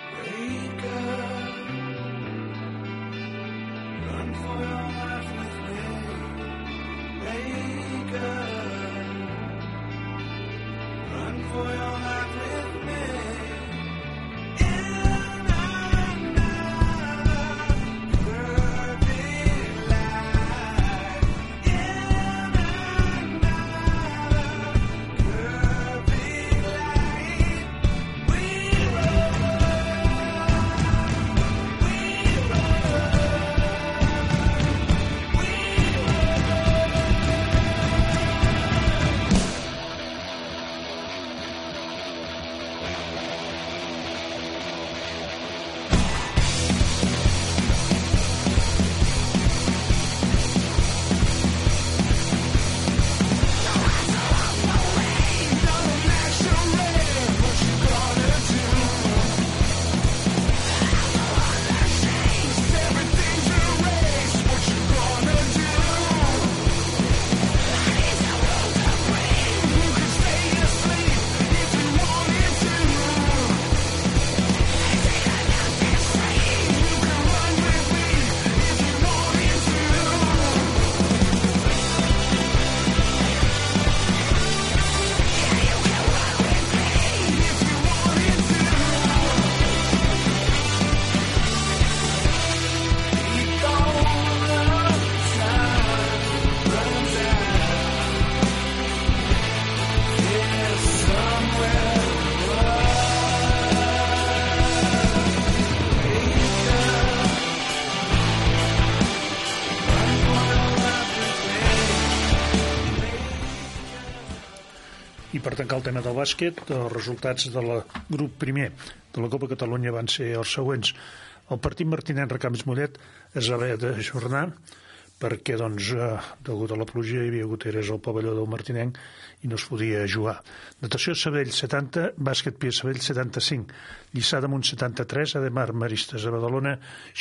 I per tancar el tema del bàsquet, els resultats del grup primer de la Copa Catalunya van ser els següents. El partit Martinenc-Recamps-Mollet es va haver d'ajornar perquè, doncs, degut a la pluja hi havia hagut eres al pavelló del Martinenc i no es podia jugar. Natació Sabadell 70, bàsquet Pia Sabadell 75, Lliçà d'Amunt 73, Ademar Maristes a Badalona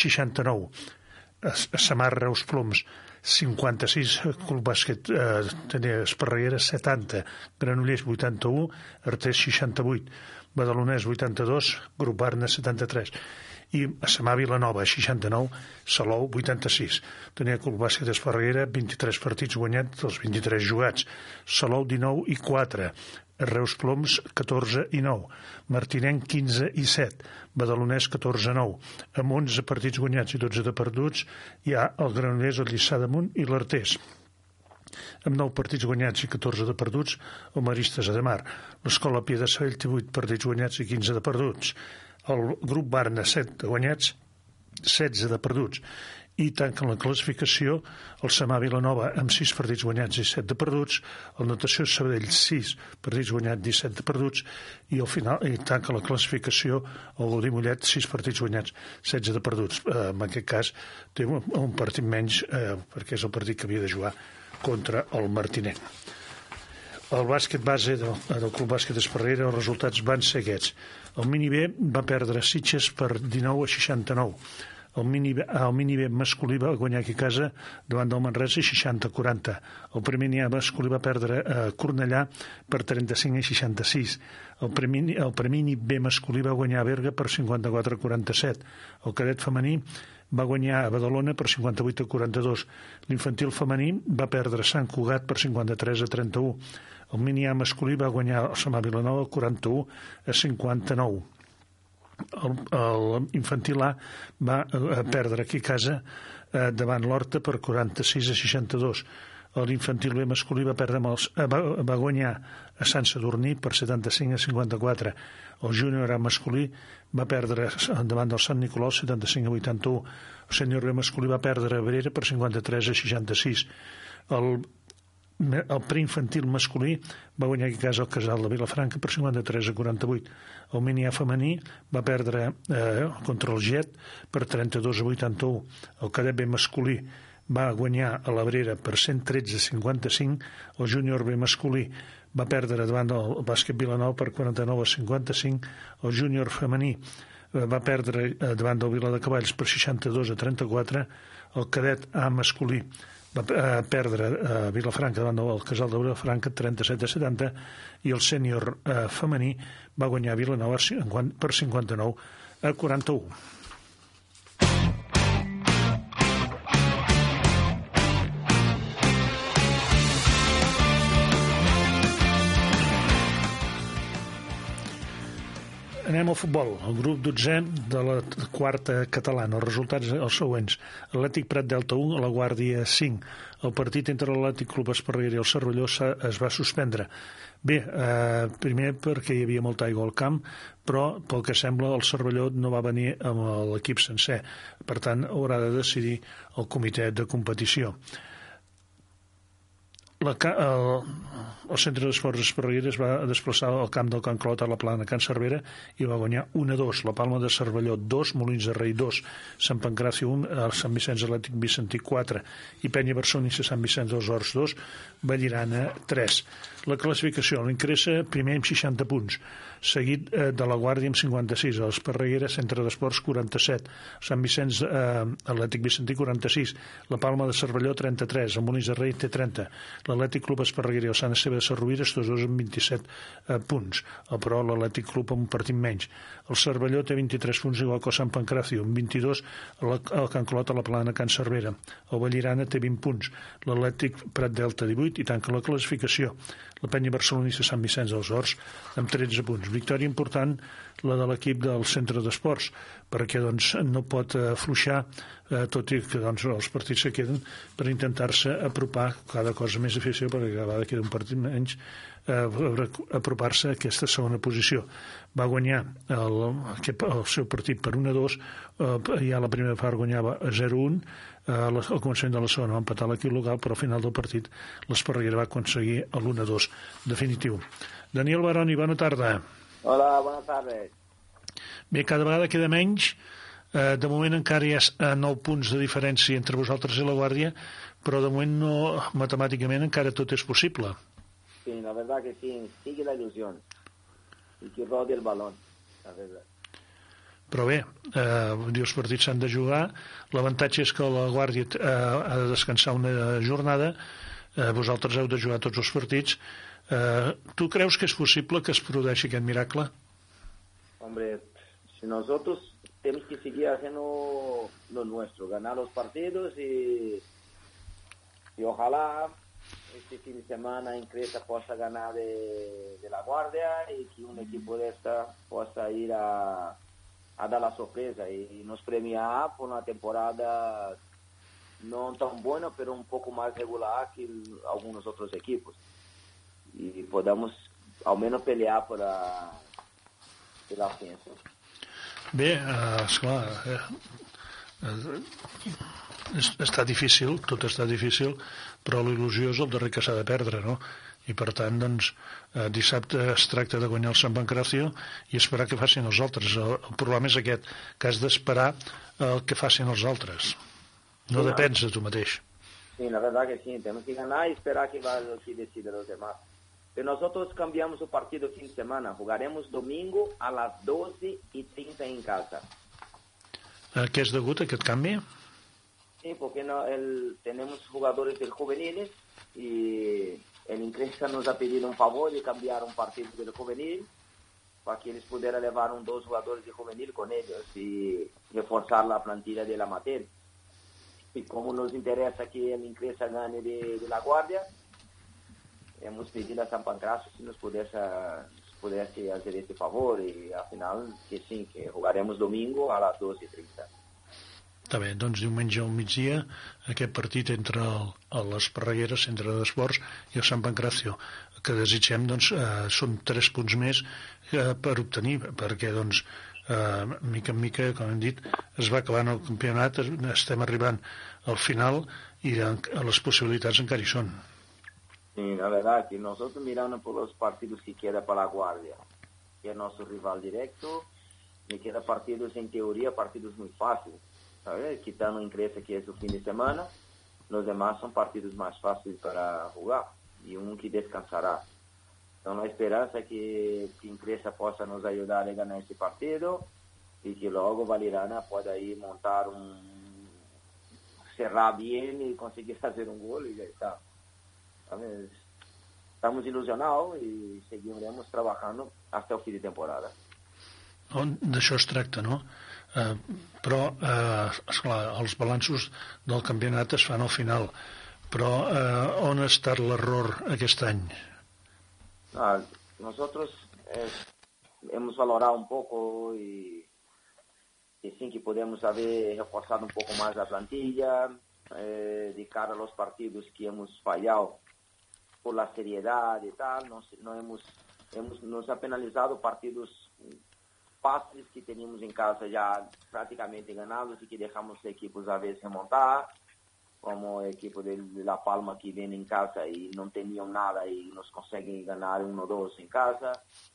69, Samar Reus Ploms 56, Club Bàsquet tenia Esparreguera 70, Granollers 81, Artés 68, Badalonès 82, Grup Barna 73 i a Samar Vilanova 69, Salou 86. Tenia Club Bàsquet Esparreguera 23 partits guanyats dels 23 jugats, Salou 19 i 4, Reus Ploms 14 i 9, Martinenc 15 i 7, Badalonès 14 i 9, amb 11 partits guanyats i 12 de perduts hi ha el Granollers, el Lliçà d'Amunt i l'Artés. Amb 9 partits guanyats i 14 de perduts, el Maristes a Ademar. L'Escola Pia de Sabadell té 8 partits guanyats i 15 de perduts. El grup Barna 7 de guanyats, 16 de perduts. I tanquen la classificació el Samar Vilanova amb 6 partits guanyats i 7 de perduts, el Natació Sabadell 6 partits guanyats i 7 de perduts i al final tanca la classificació el Gaudí Mollet 6 partits guanyats, 16 de perduts. En aquest cas té un partit menys perquè és el partit que havia de jugar contra el Martinenc. El bàsquet base del Club Bàsquet Esparreguera, els resultats van ser aquests. El mini B va perdre Sitges per 19 a 69. El mini B masculí va guanyar aquí a casa davant del Manresa 60-40. El primer NIA masculí va perdre a Cornellà per 35 a 66. El premini B masculí va guanyar a Berga per 54-47. El cadet femení va guanyar a Badalona per 58 a 42. L'infantil femení va perdre a Sant Cugat per 53 a 31. El mini A masculí va guanyar a Samar Vilanova 41 a 59. L'infantil A va perdre aquí a casa davant l'Horta per 46 a 62. L'infantil B masculí va guanyar a Sant Sadurní per 75 a 54. El júnior A masculí va perdre davant del Sant Nicolau 75 a 81. El sènior B masculí va perdre a Abrera per 53 a 66. El preinfantil masculí va guanyar aquí a casa el Casal de Vilafranca per 53 a 48. El mini A femení va perdre contra el Get per 32 a 81. El cadet B masculí va guanyar a l'Abrera per 113 a 55. El júnior B masculí va perdre davant del Bàsquet Vilanova per 49 a 55. El júnior femení va perdre davant del Viladecavalls per 62 a 34. El cadet A masculí va perdre a Vilafranca davant del Casal de Vilafranca 37 a 70 i el sènior femení va guanyar a Vilanova per 59 41. Anem al futbol. El grup 12è de la quarta catalana. Els resultats els següents. Atlètic Prat Delta 1, La Guàrdia 5. El partit entre l'Atlètic Club Esparreguera i el Cervelló es va suspendre. Bé, primer perquè hi havia molta aigua al camp, però pel que sembla el Cervelló no va venir amb l'equip sencer. Per tant, haurà de decidir el comitè de competició. El centre d'esports Esparreguera es va desplaçar al camp del Can Clot a la Plana Can Cervera i va guanyar 1-2. La Palma de Cervelló 2, Molins de Rei 2, Sant Pancracio 1, Sant Vicenç Atlètic Vicentí 4 i Penya Barcelona i Sant Vicenç dels Horts 2, Vallirana 3. La classificació l'ingressa primer amb 60 punts, seguit de La Guàrdia amb 56, l'Esparreguera Centre d'Esports 47, Sant Vicenç Atlètic Vicentí 46, la Palma de Cervelló 33, el Molins de Rei té 30, l'Atlètic Club Esparreguera i el Sant Esteve de Sarrovires, tots dos amb 27 punts, però l'Atlètic Club amb un partit menys. El Cervelló té 23 punts, igual que el Sant Pancracio, amb 22 el Can Clot a la Plana Can Cervera. El Vallirana té 20 punts, l'Atlètic Prat Delta 18 i tanca la classificació. La Penya barcelonista Sant Vicenç dels Horts amb 13 punts. Victòria important la de l'equip del centre d'esports, perquè doncs, no pot afluixar, tot i que doncs, els partits se queden per intentar-se apropar cada cosa més difícil, perquè cada vegada queda un partit menys, apropar-se a aquesta segona posició. Va guanyar el seu partit per 1-2, ja la primera part guanyava 0-1, al començament de la segona va empatar l'equip local, però al final del partit l'Esparreguera va aconseguir l'1-2 definitiu. Daniel Baroni, bona tarda. Hola, bona tarda. Bé, cada vegada queda menys. De moment encara hi ha 9 punts de diferència entre vosaltres i la Guàrdia, però de moment no, matemàticament encara tot és possible. Sí, la verdad que sí, sigue la ilusión y que rode el balón, la verdad. Però bé, els partits s'han de jugar. L'avantatge és que la Guàrdia ha de descansar una jornada, vosaltres heu de jugar tots els partits. Tu creus que és possible que es produeixi aquest miracle? Hombre, si nosotros tenemos que seguir haciendo lo nuestro, ganar los partidos y ojalá este fin de semana Incresa possa ganar de la Guardia y que un equipo de esta possa ir a dar la sorpresa y nos premiar por una temporada no tan buena, pero un poco más regular que algunos otros equipos. Y podamos al menos pelear por el ascenso. Bé, esclar, està difícil, tot està difícil, però l'il·lusió és el darrer que s'ha de perdre, no? I per tant, doncs, dissabte es tracta de guanyar el Sant Pancracio i esperar que facin els altres. El problema és aquest, que has d'esperar el que facin els altres. No sí, depens de tu mateix. Sí, la verdad que sí, tenemos que ganar y esperar que decida los demás. Pero nosotros cambiamos el partido fin de semana, jugaremos domingo a las 12:30 en casa. Què és degut a aquest canvi? Sí, porque tenemos jugadores del juveniles y el Incresa nos ha pedido un favor de cambiar un partido del juvenil para que ellos pudieran llevar 2 jugadores de juvenil con ellos y reforzar la plantilla de la amateur. Y como nos interesa que el Incresa gane de la Guardia, hemos pedido a San Pancracio si nos pudiese hacer este favor y al final que sí, que jugaremos domingo a las 12:30. Està bé, doncs diumenge al migdia aquest partit entre l'Esparreguera, Centre d'Esports, i el Sant Pancracio, que desitgem, doncs, són 3 punts més per obtenir, perquè, doncs, mica en mica, com hem dit, es va acabant el campionat, estem arribant al final i les possibilitats encara hi són. Sí, la verdad que nosotros mirando por los partidos que queda para la Guardia, que es nuestro rival directo, me queda partidos en teoría, partidos muy fáciles. ¿Sabes? Quitando Incresa que es el fin de semana, los demás son partidos más fáciles para jugar y uno que descansará. Entonces la esperanza es que Incresa possa nos ayudar a ganar este partido y que luego Valirana pueda ir montar cerrar bien y conseguir hacer un gol y ya está. ¿Sabes? Estamos ilusionados y seguiremos trabajando hasta el fin de temporada. D'això es tracta, no? Però, esclar, els balanços del campionat es fan al final. Però on ha estat l'error aquest any? Nosotros hemos valorado un poco y sí que podemos haber reforzado un poco más la plantilla de cara a los partidos que hemos fallado por la seriedad y tal. Nos ha penalizado partidos fáciles que teníamos en casa ya prácticamente ganados y que dejamos equipos a veces remontar, como el equipo de La Palma que viene en casa y no tenían nada y nos consiguen ganar 1-2 en casa.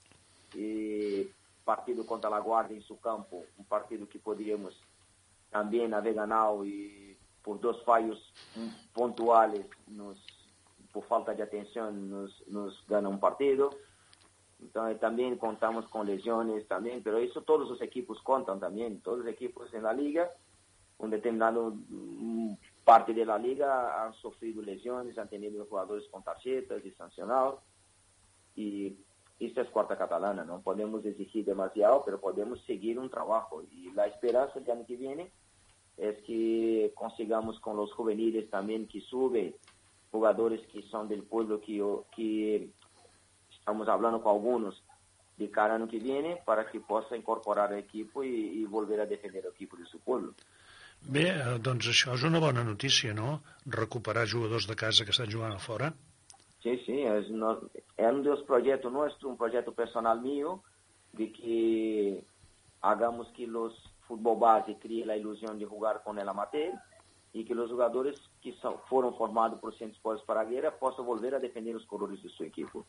Y partido contra La Guardia en su campo, un partido que podríamos también haber ganado y por 2 fallos puntuales, por falta de atención, nos gana un partido. Entonces también contamos con lesiones también, pero eso todos los equipos contan también, todos los equipos en la liga, un determinado parte de la liga han sufrido lesiones, han tenido jugadores con tarjetas y sancionados, y esta es cuarta catalana, no podemos exigir demasiado, pero podemos seguir un trabajo, y la esperanza del año que viene es que consigamos con los juveniles también que suben, jugadores que son del pueblo, que estamos hablando con algunos de cara al año que viene, para que possa incorporar al equipo y volver a defender el equipo de su pueblo. Bé, doncs això és una bona notícia, no? Recuperar jugadors de casa que estan jugant a fora. Sí, es uno de los proyectos nuestros, un proyecto personal mío, de que hagamos que los fútbol base críen la ilusión de jugar con el amateur y que los jugadores que fueron formados por Centro Esportes Paraguera possam volver a defender los colores de su equipo.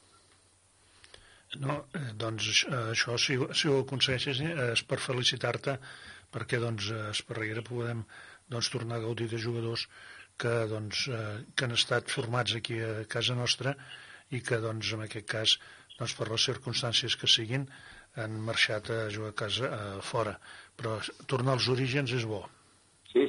No, doncs això, si ho aconsegueixes, és per felicitar-te, perquè doncs a Esparreguera podem tornar a gaudir de jugadors que han estat formats aquí a casa nostra i que doncs en aquest cas per les circumstàncies que siguin han marxat a jugar a casa fora, però tornar als orígens és bo. Sí,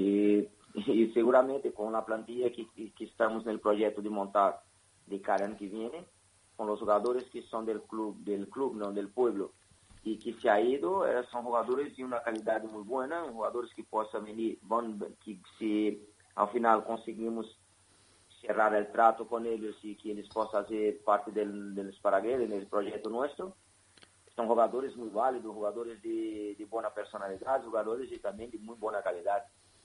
y seguramente con la plantilla que estamos en el proyecto de montar de cara al año que viene, con los jugadores que son del club, no del pueblo, y que se ha ido, son jugadores de una calidad muy buena, jugadores que puedan venir, que si al final conseguimos cerrar el trato con ellos y que ellos puedan hacer parte del Esparreguera en el proyecto nuestro, son jugadores muy válidos, jugadores de buena personalidad, jugadores y también de muy buena calidad.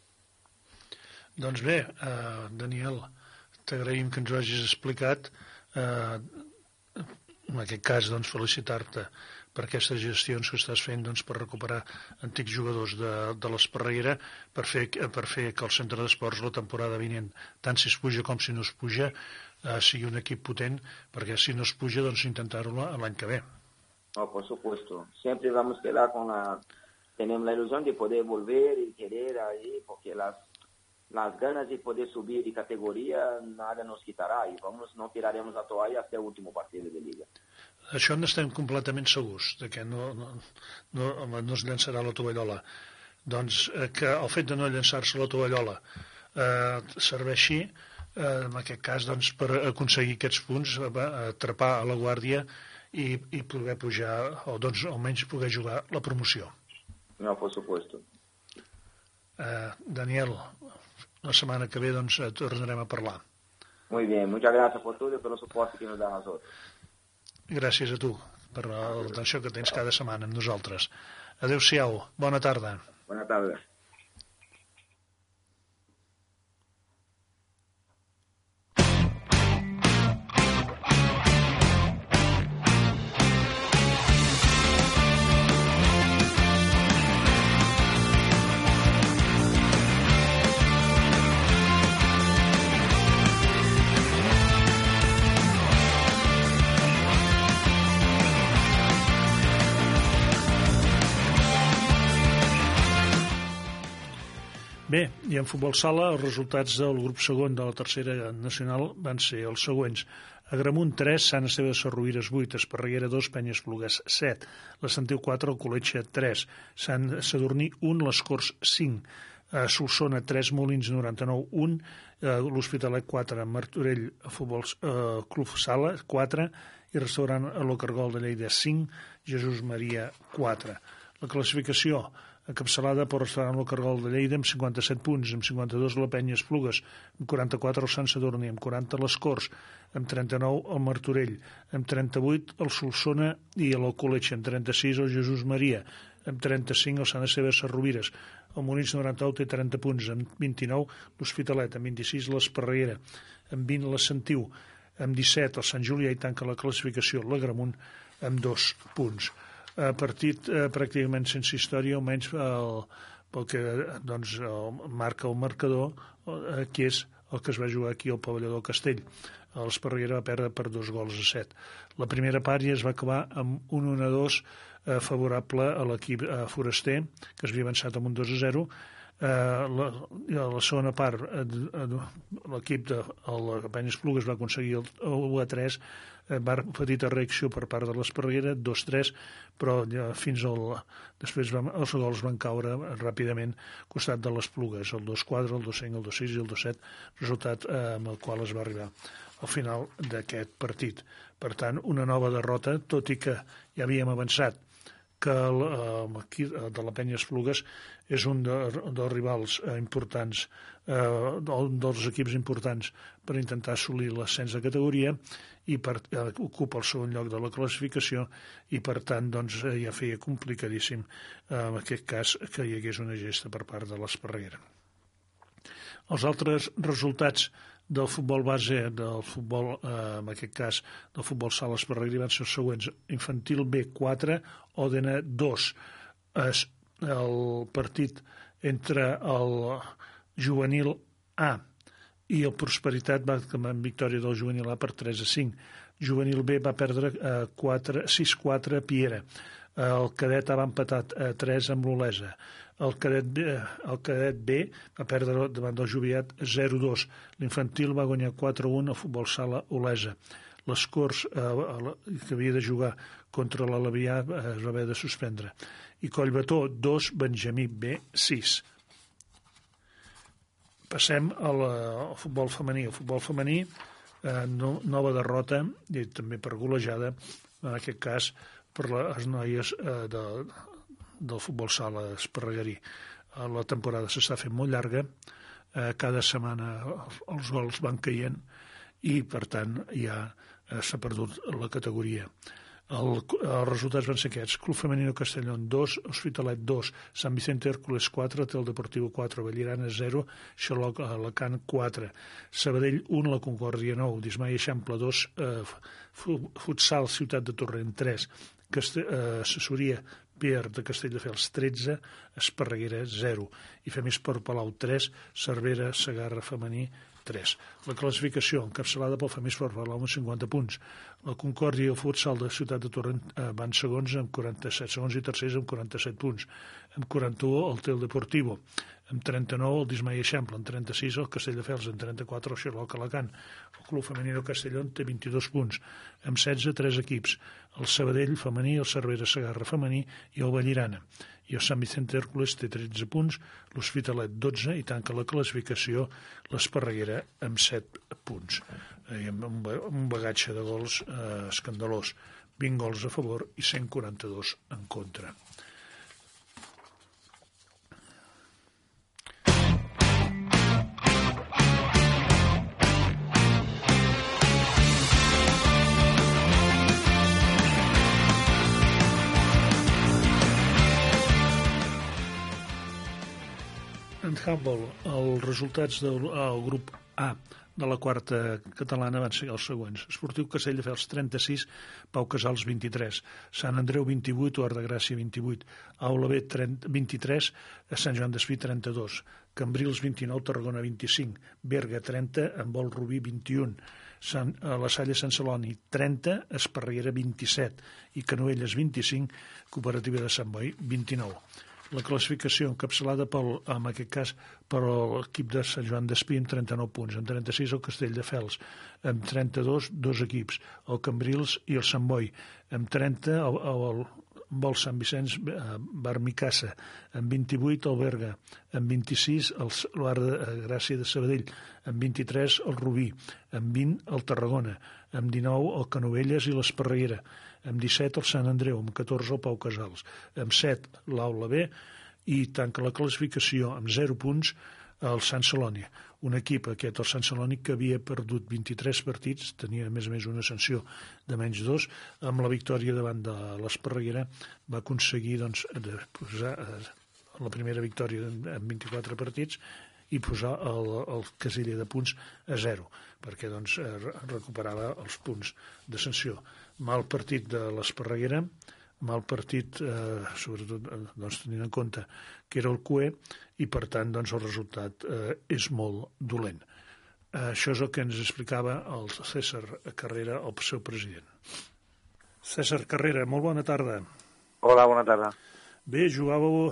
Doncs bé, Daniel, t'agraïm que ens ho hagis explicat. En aquest cas, felicitar-te per aquestes gestions que estàs fent per recuperar antics jugadors de l'Esparreguera, per fer que el centre d'esports la temporada vinent, tant si es puja com si no es puja, sigui un equip potent, perquè si no es puja, intentar-ho l'any que ve. No, por supuesto. Siempre vamos a quedar tenemos la ilusión de poder volver y querer ahí, porque las ganas de poder subir de categoria nada nos quitará y no tiraremos la toalla hasta el último partido de Liga. Això n'estem completament segurs, que no es llançarà la tovallola. Doncs que el fet de no llançar-se la tovallola serveixi, en aquest cas, per aconseguir aquests punts, atrapar a la Guàrdia i poder pujar, o almenys poder jugar la promoció. No, por supuesto. Daniel, la setmana que ve tornarem a parlar. Muy bien, muchas gracias por todo y por el soporte que nos da a nosotros. Gràcies a tu per l'atenció que tens cada setmana amb nosaltres. Adéu-siau, bona tarda. Bona tarda. Bé, i en futbol sala els resultats del grup segon de la tercera nacional van ser els següents. Agramunt 3, Sant Esteve de Sarrovires 8, Esparreguera 2, Penyes Plugues 7, la Sentiu 4, el Coletge 3, Sant Sadurní 1, les Corts 5, Solsona 3, Molins 99, 1, l'Hospitalet 4, Martorell Club Sala 4 i restaurant Locargol de Lleida 5, Jesús Maria 4. La classificació encapçalada pel restaurant Locargol de Lleida amb 57 punts, amb 52 la Penya Esplugues, amb 44 el Sant Sadurní, amb 40 les Corts, amb 39 el Martorell, amb 38 el Solsona i l'Alcoletge, amb 36 el Jesús Maria, amb 35 el Sant Esteve Sarrovires, el Molins 99 té 30 punts, amb 29 l'Hospitalet, amb 26 l'Esparreguera, amb 20 la Sentiu, amb 17 el Sant Julià i tanca la classificació l'Agramunt amb 2 punts. Partit pràcticament sense història, almenys pel que doncs, marca el marcador, que és el que es va jugar aquí al pavelló del Castell. L'Esparreguera va perdre per 2-7. La primera part ja es va acabar amb un 1-2 favorable a l'equip foraster, que s'havia avançat amb un 2-0. La segona part, l'equip de la Penya Esplugues va aconseguir el 1-3, petita reacció per part de l'Esparreguera, 2-3, però fins després els gols van caure ràpidament al costat de les Plugues, el 2-4, el 2-5, el 2-6 i el 2-7, resultat amb el qual es va arribar al final d'aquest partit. Per tant, una nova derrota, tot i que ja havíem avançat que de la Penya Esplugues és un dels rivals importants, un dels equips importants per intentar assolir l'ascens de categoria i ocupa el segon lloc de la classificació i per tant doncs, ja feia complicadíssim en aquest cas que hi hagués una gesta per part de l'Esparreguera. Els altres resultats del futbol base, del futbol, en aquest cas, del futbol sala Esparreguera van ser els següents. Infantil B 4, Òdena 2. El partit entre el juvenil A i el Prosperitat va acabar amb victòria del juvenil A per 3-5. Juvenil B va perdre 6-4 a Piera. El cadet A va empatat a 3 amb l'Olesa. El cadet B va perdre davant del Joviat 0-2. L'infantil va guanyar 4-1 al futbol sala Olesa. Les Corts, que havia de jugar contra l'Alavià, es va haver de suspendre. I Collbató 2, Benjamí B 6. Passem al futbol femení. El futbol femení, nova derrota, i també per golejada, en aquest cas per les noies del futbol sala esparreguerí. La temporada s'està fent molt llarga, cada setmana els gols van caient i per tant ja s'ha perdut la categoria. Els resultats van ser aquests: Club Femenino Castellón 2, Hospitalet 2, Sant Vicente Hércules 4, Tel Deportivo 4, Vallirana 0, Xaloc Alacant 4, Sabadell 1, La Concòrdia 9, Dismai Eixample 2, Futsal Ciutat de Torrent 3, Assessoria Pier de Castelldefels 13, Esparreguera 0 i Fem Esport Palau 3, Cervera Segarra Femení 3. La classificació encapçalada pel Fem Esport Palau amb 50 punts. La Concòrdia i el Futsal de Ciutat de Torrent van segons amb 47, segons i tercers amb 47 punts. Amb 41 el Tel Deportivo, amb 39 el Dismai Eixample, amb 36 el Castelldefels, amb 34 el Xaloc Alacant. El Club Femenino Castellón té 22 punts, amb 16 3 equips, el Sabadell femení, el Cervera Segarra femení i el Vallirana. I el Sant Vicente Hércules té 13 punts, l'Hospitalet 12 i tanca la classificació l'Esparreguera amb 7 punts. Amb un bagatge de gols escandalós, 20 gols a favor i 142 en contra. En handball, els resultats del grup A de la quarta catalana van ser els següents: Esportiu Castelldefels 36, Pau Casals 23, Sant Andreu 28, Hort de Gràcia 28, Aula B 23, Sant Joan d'Espí 32, Cambrils 29, Tarragona 25, Berga 30, Embol Rubí 21, La Salle Sant Celoni 30, Esparreguera 27 i Canoelles 25, Cooperativa de Sant Boi 29. La classificació encapçalada en aquest cas per l'equip de Sant Joan d'Espí amb 39 punts, amb 36 el Castelldefels, amb 32 dos equips, el Cambrils i el Sant Boi, amb 30 amb el Sant Vicenç Barmicassa, amb 28 el Berga, amb 26 el Gràcia de Sabadell, amb 23 el Rubí, amb 20 el Tarragona, amb 19 el Canovelles i l'Esparreguera, amb 17 el Sant Andreu, amb 14 el Pau Casals, amb 7 l'Aula B i tanca la classificació amb 0 punts el Sant Celoni, un equip aquest, el Sant Celoni, que havia perdut 23 partits, tenia a més una sanció de menys 2, amb la victòria davant de l'Esparreguera va aconseguir posar la primera victòria en 24 partits i posar el casiller de punts a 0, perquè recuperava els punts de sanció. Mal partit de l'Esparreguera, mal partit, sobretot tenint en compte que era el QE, i per tant el resultat és molt dolent. Això és el que ens explicava el César Carrera, el seu president. César Carrera, molt bona tarda. Hola, bona tarda. Bé, jugàveu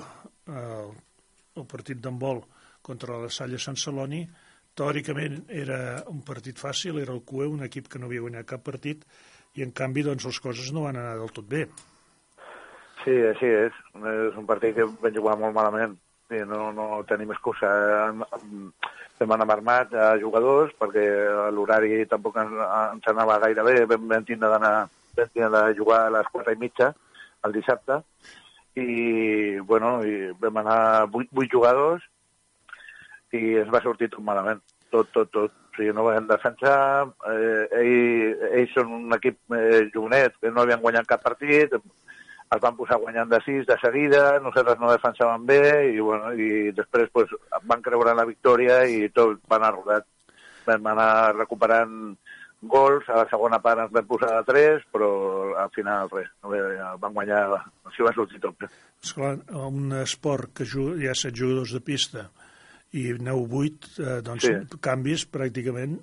el partit d'handbol contra la Salle Sant Celoni. Teòricament era un partit fàcil, era el QE, un equip que no havia guanyat cap partit, i en canvi les coses no van anar del tot bé. Sí, així és. És un partit que vam jugar molt malament. Sí, no tenim excusa. Vam anar armats a jugadors perquè l'horari tampoc ens anava gaire bé. Vam tindre de jugar a les 4:30 el dissabte i vam anar 8 jugadors i ens va sortir tot malament. Tot. O sigui, no vam defensar. Ells són un equip jovenet que no havien guanyat cap partit, es van posar guanyant de 6 de seguida, nosaltres no defensàvem bé i després van creure en la victòria i tot va anar rodat. Vam anar recuperant gols, a la segona part ens vam posar de 3, però al final res, van guanyar, així va sortir tot. Esclar, un esport que hi ha 7 jugadors de pista i aneu 8, canvis pràcticament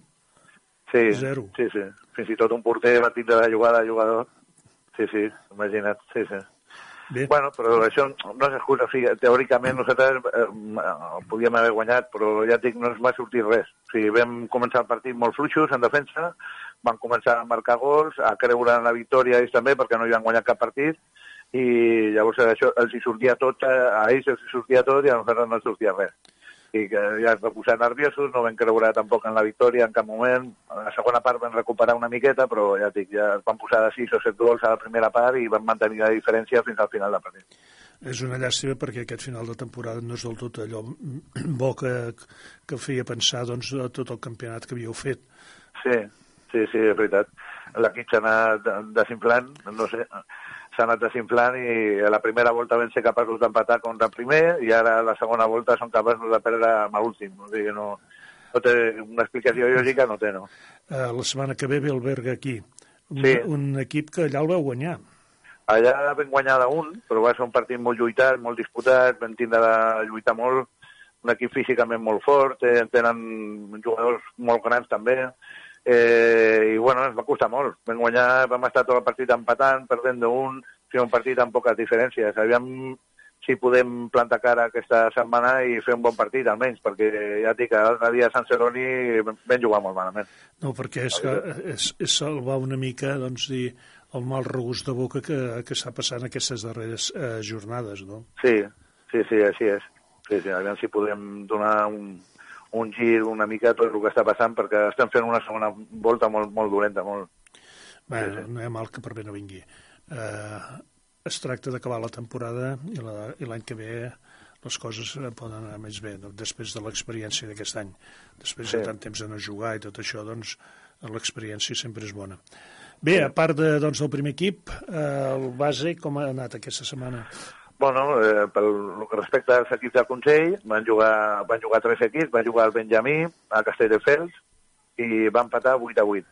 0. Sí. Fins i tot un porter va tindre de jugar de jugador. Sí, imagina't, sí. Bé. Bueno, però això no és excusa. O sigui, teòricament nosaltres podíem haver guanyat, però ja dic, no ens va sortir res. O sigui, vam començar el partit molt fluixos en defensa, van començar a marcar gols, a creure en la victòria ells també, perquè no hi van guanyar cap partit, i llavors això els hi sortia tot, a ells els hi sortia tot i a nosaltres no els sortia res. I que ja es va posar nerviosos, no vam creure tampoc en la victòria en cap moment. A la segona part vam recuperar una miqueta, però ja dic, ja es van posar de 6 o 7 gols a la primera part i van mantenir la diferència fins al final del partit. És una llàstima perquè aquest final de temporada no és del tot allò bo que feia pensar a tot el campionat que havíeu fet. Sí, és veritat. L'equip s'ha anat desinflant, no sé, s'ha anat desinflant i a la primera volta vam ser capaços d'empatar contra el primer i ara a la segona volta són capaços de perdre amb l'últim. O sigui, no té una explicació lògica, no té, no. La setmana que ve el Berga aquí. Un equip que allà el vau guanyar. Allà vam guanyar d'un, però va ser un partit molt lluitat, molt disputat, vam tindre de lluitar molt, un equip físicament molt fort, tenen jugadors molt grans també, i ens va costar molt. Vam guanyar, vam estar tot el partit empatant, perdent d'un, un partit amb poques diferències. Aviam si podem plantar cara aquesta setmana i fer un bon partit, almenys, perquè ja dic que l'altre dia a Sant Celoni vam jugar molt malament. No, perquè és salvar una mica, dir, el mal regust de boca que s'ha passat aquestes darreres jornades, no? Sí, així és. Sí, aviam si podem donar un gir una mica a tot el que està passant, perquè estem fent una segona volta molt dolenta, molt. Bé, no hi ha mal que per bé no vingui. Es tracta d'acabar la temporada i l'any que ve les coses poden anar més bé, després de l'experiència d'aquest any. Després de tant temps de no jugar i tot això, l'experiència sempre és bona. Bé, a part del primer equip, el base, com ha anat aquesta setmana? Bueno, pel que respecta als equips del Consell, van jugar 3 equips, van jugar el Benjamí, a Castelldefels, i van empatar 8-8.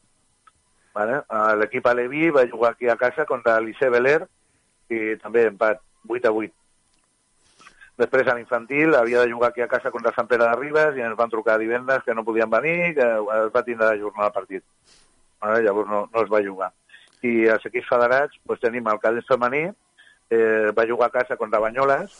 Vale? L'equip Aleví va jugar aquí a casa contra l'Icé Beler, i també empat, 8-8. Després, a l'infantil, havia de jugar aquí a casa contra Sant Pere de Ribes i ens van trucar divendres que no podien venir, que es va tindre d'ajornar el partit. Llavors no es va jugar. I els equips federats tenim el Cadets femení, va jugar a casa contra Banyoles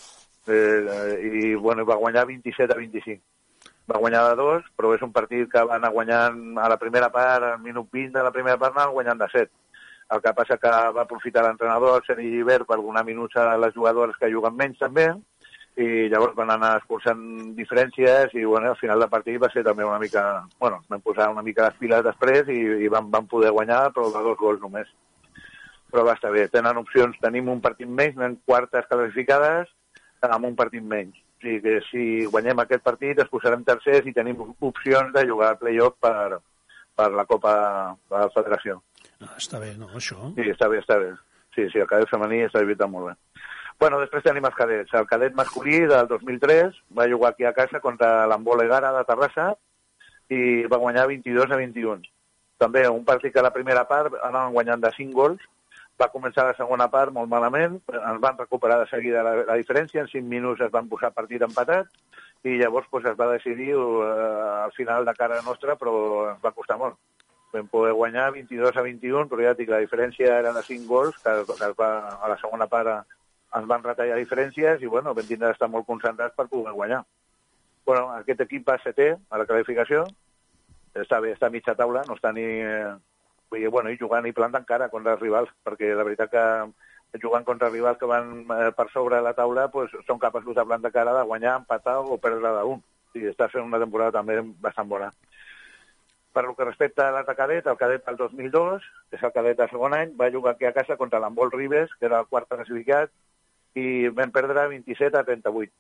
i va guanyar 27-25. Va guanyar de 2, però és un partit que va anar guanyant a la primera part, al minut 20 de la primera part, anava guanyant de 7. El que passa que va aprofitar l'entrenador, el Sergi Gibert, per donar minuts a les jugadores que juguen menys també, i llavors van anar escurçant diferències i bueno, al final del partit va ser també una mica... Bueno, vam posar una mica les piles després i vam poder guanyar, però de 2 gols només. Però va estar bé. Tenen opcions, tenim un partit menys, anem quartes classificades amb un partit menys. O sigui que si guanyem aquest partit es posarem tercers i tenim opcions de jugar al play-off per la Copa de la Federació. Està bé, no, això? Sí, està bé. Sí, el cadet femení està evitant molt bé. Bueno, després tenim els cadets. El cadet masculí del 2003 va jugar aquí a casa contra l'Embol Egara de Terrassa i va guanyar 22-21. També un partit que a la primera part anaven guanyant de 5 gols. Va començar la segona part molt malament, ens van recuperar de seguida la diferència, en 5 minuts es van posar partit empatat i llavors es va decidir al final de cara nostra, però ens va costar molt. Vam poder guanyar 22-21, però ja dic, la diferència era de 5 gols, que a la segona part ens van retallar diferències i bueno, vam tindre d'estar molt concentrats per poder guanyar. Bueno, aquest equip va setè a la classificació, està bé, està a mitja taula, no està ni... I jugant i plantant cara contra els rivals, perquè la veritat que jugant contra rivals que van per sobre la taula són capaços de plantar cara, de guanyar, empatar o perdre d'un. Sí, està fent una temporada també bastant bona. Per lo que respecta a l'altre cadet, el cadet del 2002, que és el cadet del segon any, va jugar aquí a casa contra l'Embol Ribes, que era el quart classificat, i vam perdre 27-38.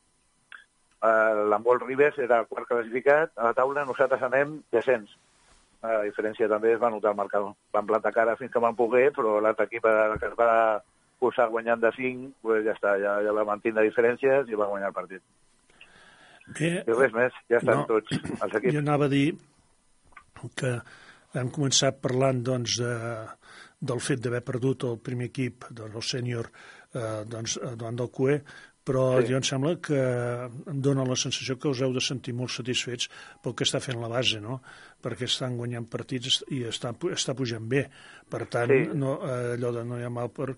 L'Embol Ribes era el quart classificat, a la taula nosaltres anem descens. La diferència també es va notar al marcador. Van plantar cara fins que van poder, però l'altre equip que es va posar guanyant de 5, ja està, ja va mantindre diferències i va guanyar el partit. I res més, ja estan tots els equips. Jo anava a dir que hem començat parlant doncs, del fet d'haver perdut el primer equip, el sènior, davant del CUE, però jo em sembla que em dóna la sensació que us heu de sentir molt satisfets pel que està fent la base, no? Perquè estan guanyant partits i està pujant bé. Per tant, allò de no hi ha mal per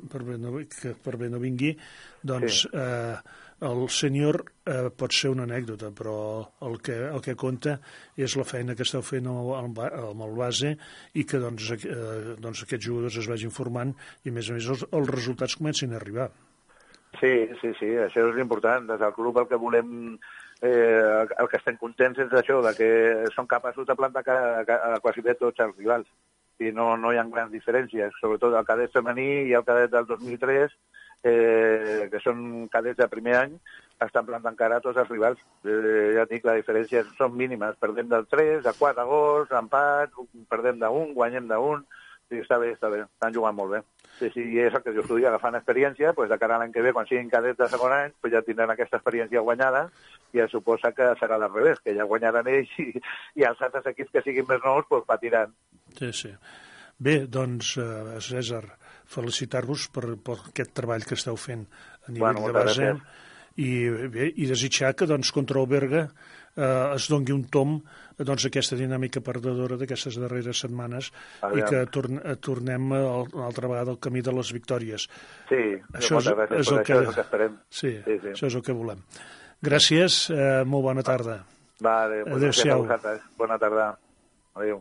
bé no vingui, doncs el sènior pot ser una anècdota, però el que compta és la feina que esteu fent amb el base i que doncs, aquests jugadors es vagin formant i, a més els resultats comencin a arribar. Sí, això és important. Des del club el que volem, el que estem contents és això, de que són capaços de plantar a quasi bé tots els rivals. I no hi ha grans diferències, sobretot el cadet femení i el cadet del 2003, que són cadets de primer any, estan plantant cara a tots els rivals. Ja dic, les diferències són mínimes. Perdem de 3, de 4 gols, empat, perdem d'1, guanyem d'1. Sí, està bé, estan jugant molt bé. Sí, i és el que jo estudio, agafant experiència, de cara a l'any que ve, quan siguin cadets de segon any, ja tindran aquesta experiència guanyada i es suposa que serà al revés, que ja guanyaran ells i els altres equips que siguin més nous patiran. Sí. Bé, doncs, César, felicitar-vos per aquest treball que esteu fent a nivell de base i desitjar que contra el Berga es doni un tomb aquesta dinàmica perdedora d'aquestes darreres setmanes i que tornem una altra vegada al camí de les victòries. Sí, moltes gràcies, això és el que esperem. Sí, això és el que volem. Gràcies, molt bona tarda. Adéu-siau. Bona tarda. Adéu.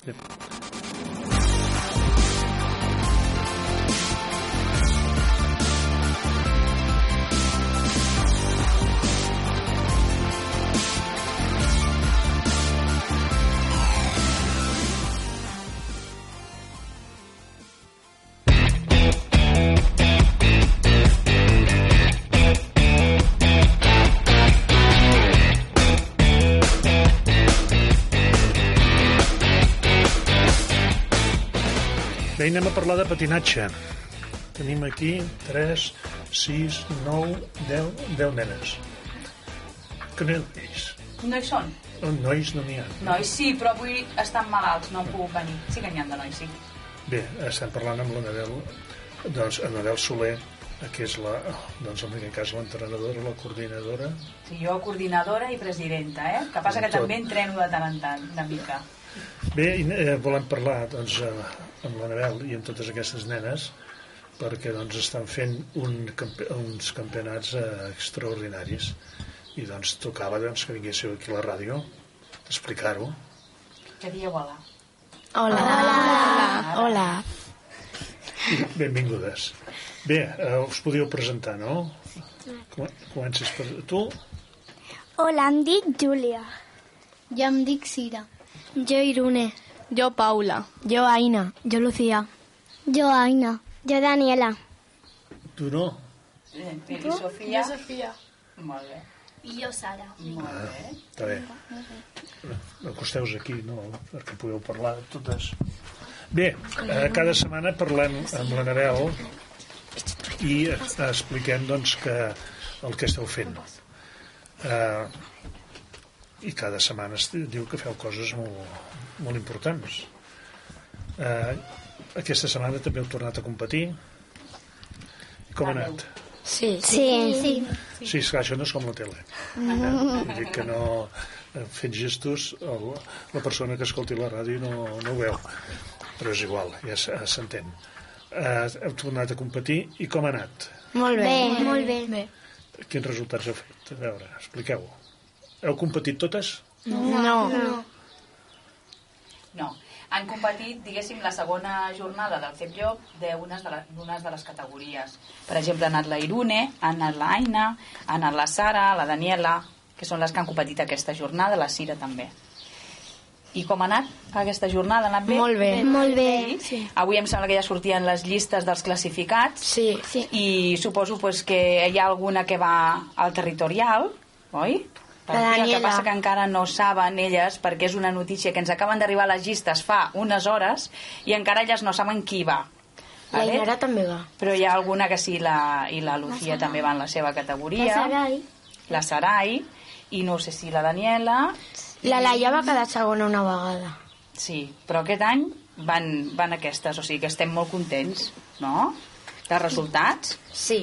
Bé, anem a parlar de patinatge. Tenim aquí 3, 6, 9, 10 nenes. Que nois? No hi són? Nois no n'hi ha. Nois sí, però avui estan malalts, no han pogut venir. Sí que n'hi ha de nois, sí. Bé, estem parlant amb l'Anabel, Anabel Soler, que és en aquest cas l'entrenadora, la coordinadora. Sí, jo coordinadora i presidenta, que passa que també entreno de tant en tant, una mica. Bé, volem parlar amb l'Anabel i amb totes aquestes nenes perquè estan fent uns campionats extraordinaris i tocava que vinguéssiu aquí a la ràdio a explicar-ho. Que dieu hola. Hola. Benvingudes. Bé, us podíeu presentar, no? Comences per tu. Hola, em dic Júlia. Jo em dic Cira. Jo Irune. Jo Paula. Jo Aina. Jo Lucía. Jo Aina. Jo Daniela. Tu no? I Sofia? Jo Sofia. Molt bé. I jo Sara. Molt bé. Està bé. Acosteu-vos aquí, no? Perquè podeu parlar totes. Bé, cada setmana parlem amb l'Anabel i expliquem, doncs, el que esteu fent. I cada setmana es diu que feu coses molt importants. Aquesta setmana també heu tornat a competir. I com ha anat? Sí. Sí, esclar, això no és com la tele. Vull dir que no... Fent gestos, la persona que escolti la ràdio no ho veu. Però és igual, ja s'entén. Heu tornat a competir i com ha anat? Molt bé. Quins resultats heu fet? A veure, expliqueu. Heu competit totes? No. Han competit, diguéssim, la segona jornada del CEP Llop d'unes de les categories. Per exemple, ha anat la Irune, ha anat la Aina, ha anat la Sara, la Daniela, que són les que han competit aquesta jornada, la Cira també. I com ha anat aquesta jornada? Ha anat bé? Molt bé. Sí? Avui em sembla que ja sortien les llistes dels classificats. Sí. I suposo que hi ha alguna que va al territorial, oi? El que passa que encara no saben elles, perquè és una notícia que ens acaben d'arribar a les llistes fa unes hores i encara elles no saben qui va. La Inara també va. Però hi ha alguna que sí, i la Lucía també va en la seva categoria. La Sarai. I no sé si la Daniela... La Laia va quedar segona una vegada. Sí, però aquest any van aquestes, o sigui que estem molt contents, no? De resultats? Sí.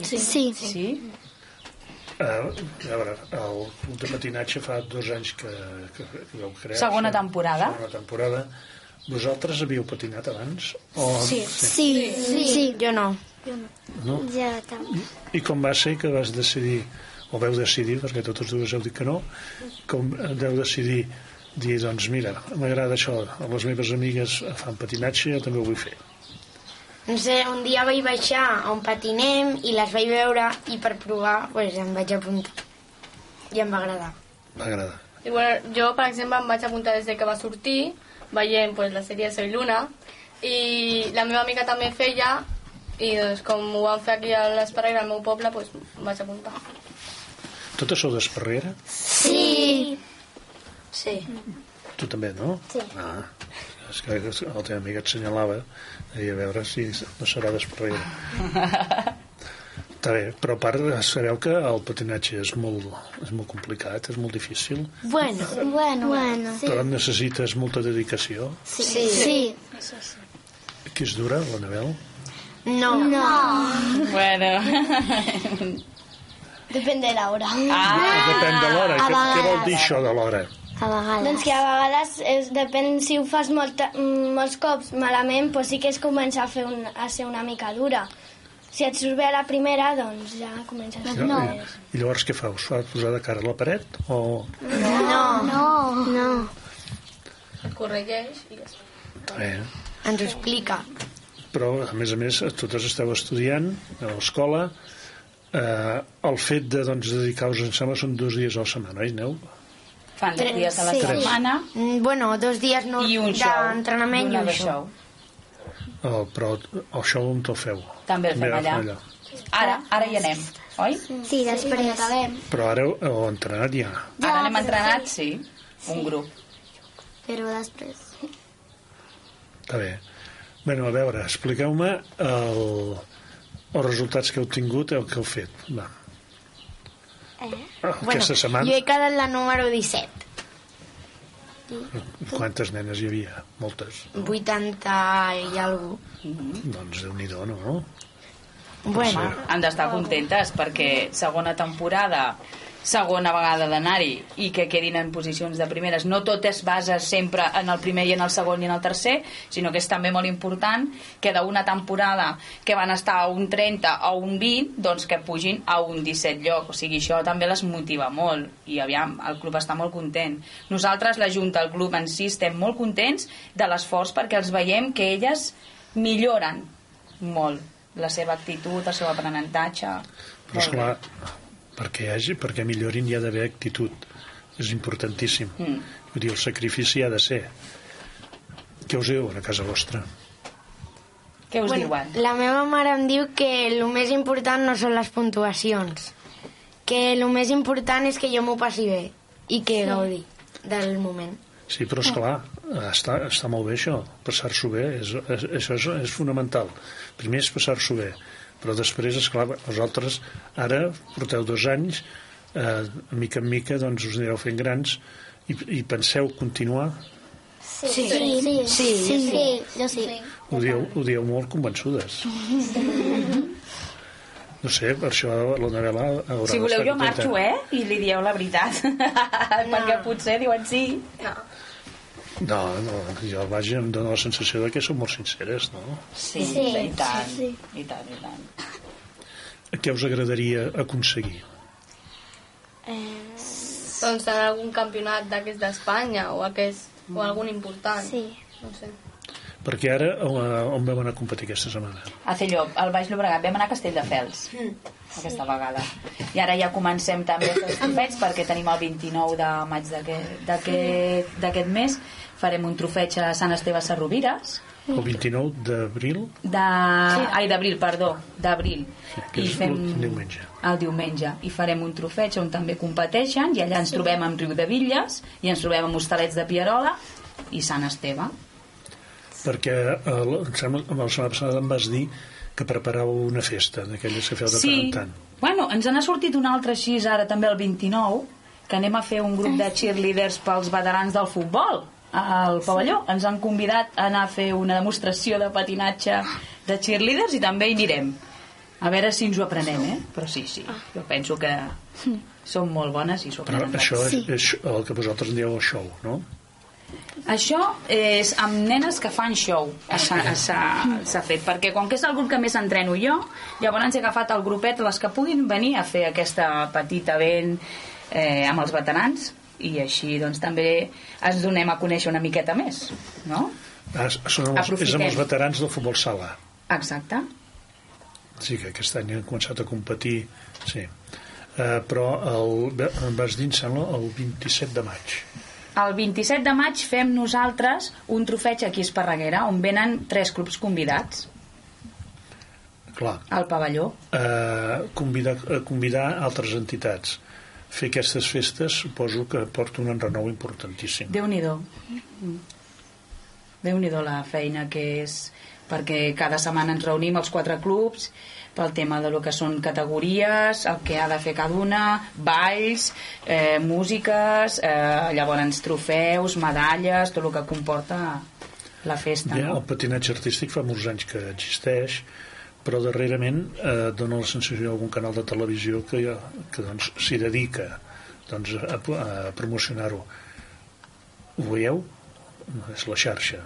A veure, el club de patinatge fa 2 anys que vau crear. Segona temporada. Vosaltres havíeu patinat abans? Sí. Jo no. No? Jo també. I com va ser que vas decidir, o veu decidir, perquè totes dues heu dit que no, com veu decidir dir, doncs mira, m'agrada això, les meves amigues fan patinatge, jo també ho vull fer? No sé, un dia vaig baixar on patinem i les vaig veure i per provar em vaig apuntar. I em va agradar. I bueno, jo, per exemple, em vaig apuntar des que va sortir, veient la sèrie Soy Luna, i la meva amiga també feia, i doncs, com ho van fer aquí a l'Esparreguera, al meu poble, em vaig apuntar. Totes sou d'Esparreguera? Sí. Tu també, no? Sí. És que la teva amiga et senyalava, a veure si no serà d'Esparreguera. Està bé, però a part sabeu que el patinatge és molt complicat, és molt difícil. Bueno. Però necessites molta dedicació. Sí. Qui és dura, l'Anabel? No. Bueno. Depèn de l'hora. Depèn de l'hora. Què vol dir això de l'hora? A vegades. Doncs que a vegades depèn, si ho fas molts cops malament, doncs sí que es comença a ser una mica dura. Si et surt bé a la primera, doncs ja comences a ser més. I llavors què fa? Us fa posar de cara a la paret? O... No. Et corregeix i ja està. Ens ho explica. Però, a més, totes esteu estudiant a l'escola. El fet de dedicar-vos, em sembla, són 2 dies a la setmana, oi, Neu? Fan 2 dies a la setmana. Bueno, 2 dies d'entrenament i un show. Però el show on te'l feu? També el fem allà. Ara hi anem, oi? Sí, després. Però ara heu entrenat ja? Ara l'hem entrenat, sí. Un grup. Però després. Està bé. Bé, a veure, expliqueu-me els resultats que heu tingut i el que heu fet. Va. Aquesta setmana... Jo he quedat la número 17. Quantes nenes hi havia? Moltes. 80 i algú. Doncs Déu-n'hi-do, no? Bueno, han d'estar contentes perquè segona temporada, segona vegada d'anar-hi i que quedin en posicions de primeres. No tot es basa sempre en el primer i en el segon i en el tercer, sinó que és també molt important que d'una temporada que van estar a un 30 o un 20, doncs que pugin a un 17 lloc. O sigui, això també les motiva molt i aviam, el club està molt content. Nosaltres, la Junta, el club en si, estem molt contents de l'esforç perquè els veiem que elles milloren molt. La seva actitud, el seu aprenentatge... Però esclar, perquè millorin hi ha d'haver actitud. És importantíssim. Vull dir, el sacrifici ha de ser. Què us diuen a casa vostra? Què us diuen? La meva mare em diu que el més important no són les puntuacions, que el més important és que jo m'ho passi bé i que gaudi del moment. Sí, però esclar, està molt bé això, passar-s'ho bé, això és fonamental. Primer és passar-s'ho bé, però després, esclar, vosaltres ara porteu 2 anys, mica en mica doncs us anireu fent grans i penseu continuar? Sí, jo sí. Ho dieu molt convençudes. No sé, per això la Novel·la haurà Si voleu jo marxo, i li dieu la veritat. Perquè potser diuen sí. No, jo vaja, em dóna la sensació de que són molt sinceres, no? Sí, i tant, i tant, i tant. Què us agradaria aconseguir? Doncs en algun campionat d'aquests d'Espanya o algun important. Sí. No sé. Perquè ara on vam anar a competir aquesta setmana? A Celló, al Baix Llobregat, vam anar a Castelldefels aquesta vegada, i ara ja comencem també els trofeig, perquè tenim el 29 de maig d'aquest mes farem un trofeig a Sant Esteve Sarrovires. El 29 d'abril? D'abril, perdó, d'abril. Que és el diumenge. El diumenge. I farem un trofeig on també competeixen, i allà ens trobem amb Riudebitlles, i ens trobem amb Hostalets de Pierola i Sant Esteve. Perquè la setmana passada em vas dir que preparàveu una festa d'aquelles que feu de tant en tant. Bueno, ens n'ha sortit una altra així ara també el 29, que anem a fer un grup de cheerleaders pels veterans del futbol al pavelló. Ens han convidat a anar a fer una demostració de patinatge de cheerleaders i també hi anirem. A veure si ens ho aprenem, Però sí, jo penso que són molt bones i s'ho aprenen. Però això és el que vosaltres en dieu el show, no? Això és amb nenes que fan show, s'ha fet, perquè com que és el grup que més entreno jo, llavors he agafat el grupet, les que puguin venir a fer aquesta petita event amb els veterans, i així doncs també ens donem a conèixer una miqueta més, no? És amb els veterans del futbol sala. Exacte. Sí, que aquest any han començat a competir, sí. Però em vas dir, em sembla, el 27 de maig. El 27 de maig fem nosaltres un trofeig aquí a Esparreguera, on venen 3 clubs convidats. Clar. Al pavelló. Convidar altres entitats. Fer aquestes festes suposo que porta un enrenou importantíssim. Déu-n'hi-do. Déu-n'hi-do la feina que és, perquè cada setmana ens reunim els 4 clubs pel tema de lo que són categories, el que ha de fer cada una, balls, músiques, llavors trofeus, medalles, tot el que comporta la festa. Bé, el patinatge artístic fa molts anys que existeix, però darrerament dona la sensació d'algun canal de televisió que doncs, s'hi dedica a promocionar-ho. Ho veieu? És la xarxa.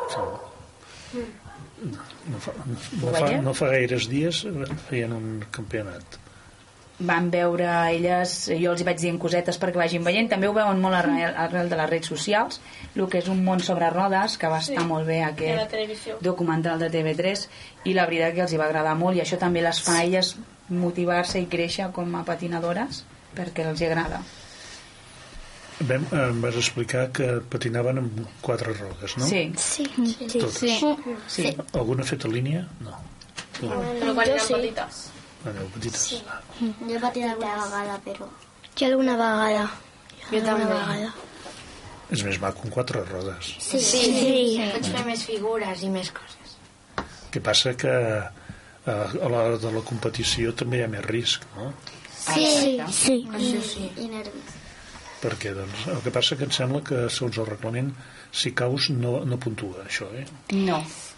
No fa gaires dies feien un campionat. Van veure elles, jo els hi vaig dir en cosetes perquè vagin veient, també ho veuen molt arrel de les redes socials, el que és un món sobre rodes, que va estar molt bé aquest documental de TV3, i la veritat que els hi va agradar molt, i això també les fa a elles motivar-se i créixer com a patinadores perquè els hi agrada. Em vas explicar que patinaven amb 4 rodes, no? Sí. Totes? Alguna ha fet a línia? No. Però quan eren petites. Petites. Jo he patinat una vegada, però... Jo alguna vegada. Jo també. És més maco amb 4 rodes. Sí. Pots fer més figures i més coses. Que passa que a l'hora de la competició també hi ha més risc, no? Sí. I nervis. Perquè doncs, el que passa que em sembla que segons el reglament si caus no puntua això, No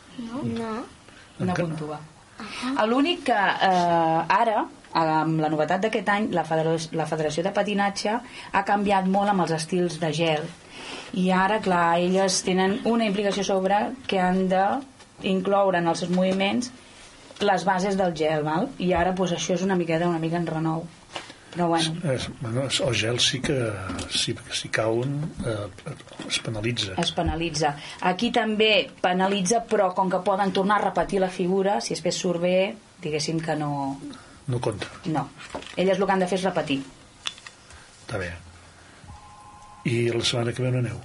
puntua. L'únic que ara, amb la novetat d'aquest any, la Federació de Patinatge ha canviat molt amb els estils de gel, i ara, clar, elles tenen una implicació sobre que han d'incloure en els seus moviments les bases del gel, val? I ara doncs, això és una mica en renou. Però bueno. El gel sí que si cauen es penalitza. Es penalitza. Aquí també penalitza, però com que poden tornar a repetir la figura, si després surt bé, diguéssim que no... No compta. No. Elles el que han de fer és repetir. Està bé. I la setmana que ve no aneu?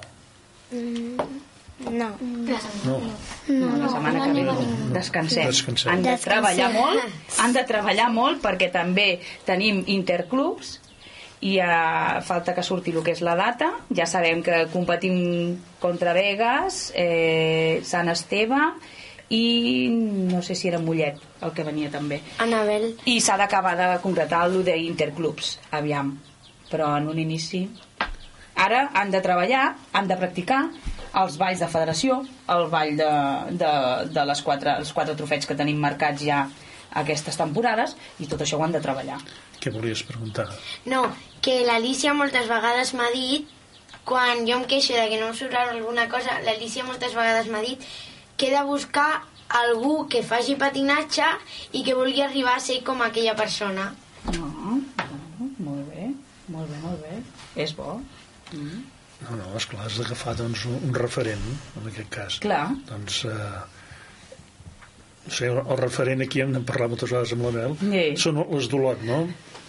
No. No, la setmana que ve no. Descansem. Han de treballar molt perquè també tenim interclubs i falta que surti el que és la data. Ja sabem que competim contra Begues, Sant Esteve i no sé si era Mollet el que venia també. Anabel. I s'ha d'acabar de concretar el d'interclubs, aviam. Però en un inici... Ara han de treballar, han de practicar els balls de federació, el ball de els quatre trofeig que tenim marcats ja aquestes temporades, i tot això ho han de treballar. Què volies preguntar? No, que l'Alicia moltes vegades m'ha dit, quan jo em queixo de que no em surt alguna cosa, l'Alicia moltes vegades m'ha dit que he de buscar algú que faci patinatge i que vulgui arribar a ser com aquella persona. Molt bé. És bo. No, esclar, has d'agafar doncs, un referent, en aquest cas. Clar. Doncs, no sé, el referent aquí, hem parlat moltes vegades amb l'Anel, són les d'Olot, no?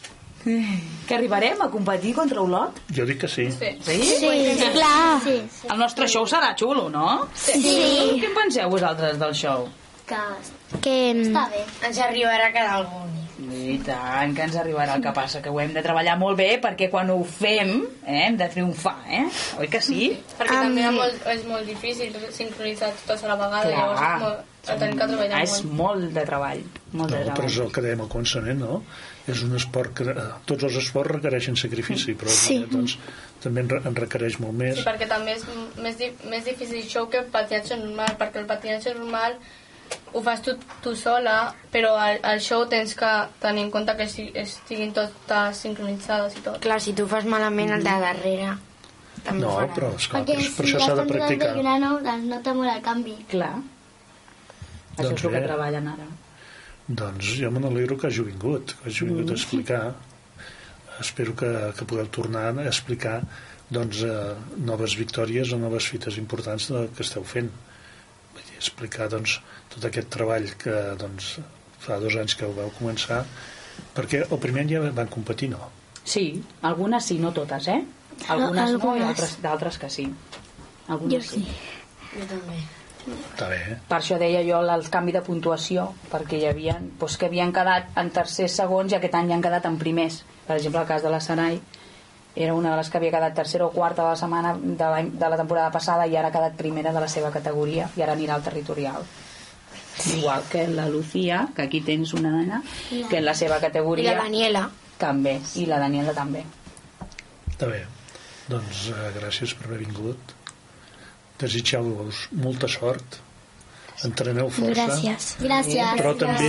Que arribarem a competir contra Olot? Jo dic que sí. Sí, clar. El nostre show serà xulo, no? Sí. Què en penseu vosaltres del show? Que està bé. Ens arribarà a quedar algun. I tant, que ens arribarà. El que passa que ho hem de treballar molt bé perquè quan ho fem hem de triomfar, oi que sí? Perquè també és molt difícil sincronitzar totes a la vegada. Llavors tenim que treballar molt. És molt de treball. Però és el que dèiem al començament, no? És un esport que tots els esports requereixen sacrifici, però doncs, també en requereix molt més. Sí, perquè també és més difícil show que el patinatge normal, perquè el patinatge normal ho fas tu sola, però al show tens que tenir en compte que estiguin totes sincronitzades i tot. Clar, si tu fas malament el de darrere també no, farà. Però esclar, per això s'ha de practicar. Perquè si les nota molt el canvi. Clar. Això és el que treballen ara. Doncs jo me n'alegro que hagi vingut a explicar. Espero que podeu tornar a explicar doncs, noves victòries o noves fites importants que esteu fent. Explicar doncs, tot aquest treball que doncs, fa 2 anys que ho vau començar, perquè el primer any ja van competir, no? Sí, algunes sí, no totes, algunes no i d'altres que sí. Algunes sí. Jo també. Està bé, Per això deia jo el canvi de puntuació, perquè hi havia doncs, que havien quedat en tercers, segons, i aquest any ja han quedat en primers. Per exemple, el cas de la Sarai era una de les que havia quedat tercera o quarta de la setmana de la temporada passada i ara ha quedat primera de la seva categoria i ara anirà al territorial. Igual que la Lucía, que aquí tens una nena, que en la seva categoria... I la Daniela. També, i la Daniela també. Està bé. Doncs gràcies per haver vingut. Desitjeu-vos molta sort. Entreneu força. Gràcies.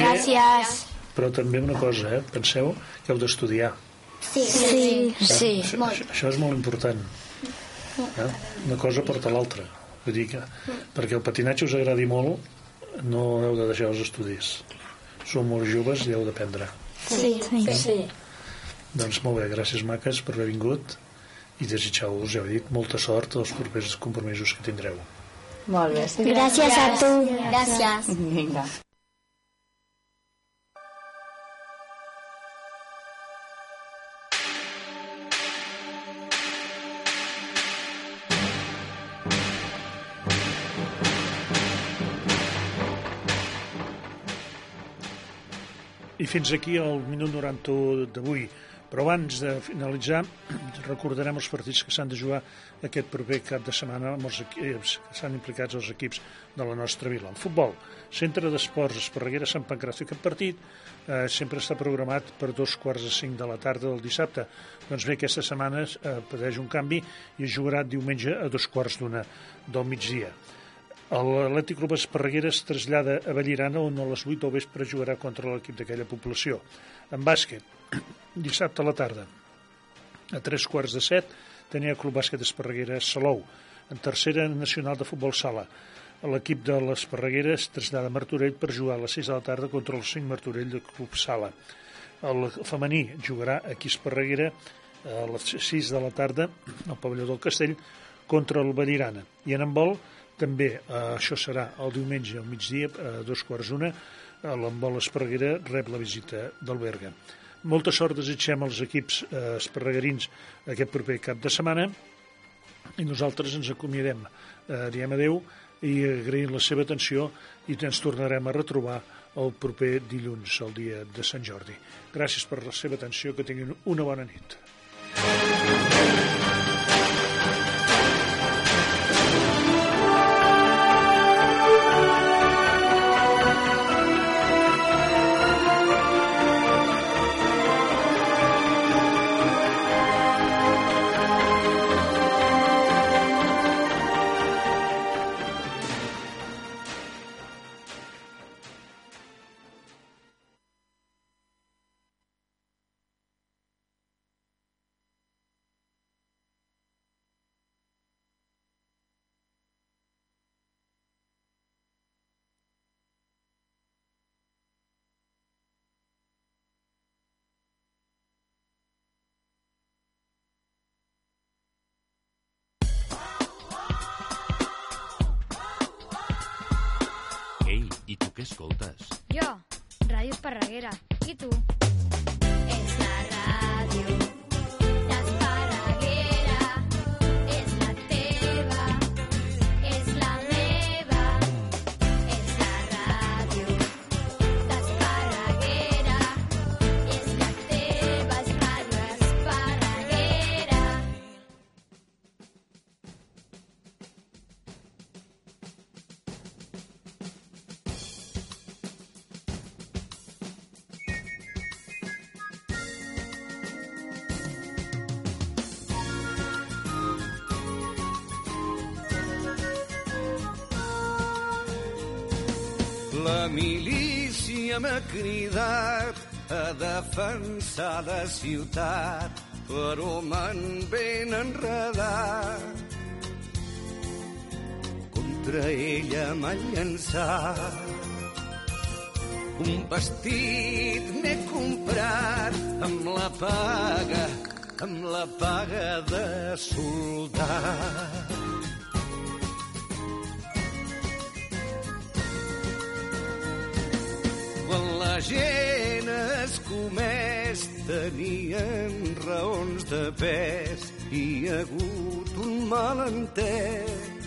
Però també una cosa, penseu que heu d'estudiar. Sí. Això és molt important. Una cosa porta l'altra. Vull dir que perquè el patinatge us agradi molt, no heu de deixar els estudis. Sou molt joves i heu d'aprendre. Sí. Doncs molt bé, gràcies maques per haver vingut i desitjau-vos, ja ho he dit, molta sort als propers compromisos que tindreu. Molt bé. Gràcies a tu. Gràcies. Vinga. I fins aquí el minut 91 d'avui. Però abans de finalitzar, recordarem els partits que s'han de jugar aquest proper cap de setmana amb els equips que s'han implicats els equips de la nostra vila. El futbol, Centre d'Esports Esparreguera Sant Pancracio. Aquest partit sempre està programat per 2:45 de la tarda del dissabte. Doncs bé, aquesta setmana pateix un canvi i es jugarà diumenge a 2:15 del migdia. L'Atlètic Club Esparreguera es trasllada a Vallirana, on a les 8 del vespre jugarà contra l'equip d'aquella població. En bàsquet, dissabte a la tarda, a 7:15, tenia el Club Bàsquet Esparreguera Salou. En tercera nacional de futbol sala, l'equip de l'Esparreguera es trasllada a Martorell per jugar a les 6 de la tarda contra el 5 Martorell del Club Sala. El femení jugarà aquí a Esparreguera a les 6 de la tarda al pavelló del Castell contra el Vallirana. I en handbol també, això serà el diumenge al migdia a 2:15, l'handbol Esparreguera rep la visita del Berga. Molta sort desitgem als equips esparreguerins aquest proper cap de setmana i nosaltres ens acomiadem. Diem adeu i agraïm la seva atenció i ens tornarem a retrobar el proper dilluns, el dia de Sant Jordi. Gràcies per la seva atenció, que tinguin una bona nit. Ei, i tu què escoltes? Jo, Ràdio Esparreguera. I tu? És la ràdio d'Esparreguera, és la teva, és la meva. És la ràdio d'Esparreguera, és la teva, és Ràdio Esparreguera. La milícia m'ha cridat a defensar la ciutat, però m'han ben enredat. Contra ella m'han llançat. Un vestit m'he comprat amb la paga de soldat. Quan la gent escomès tenien raons de pes i hi ha hagut un malentès.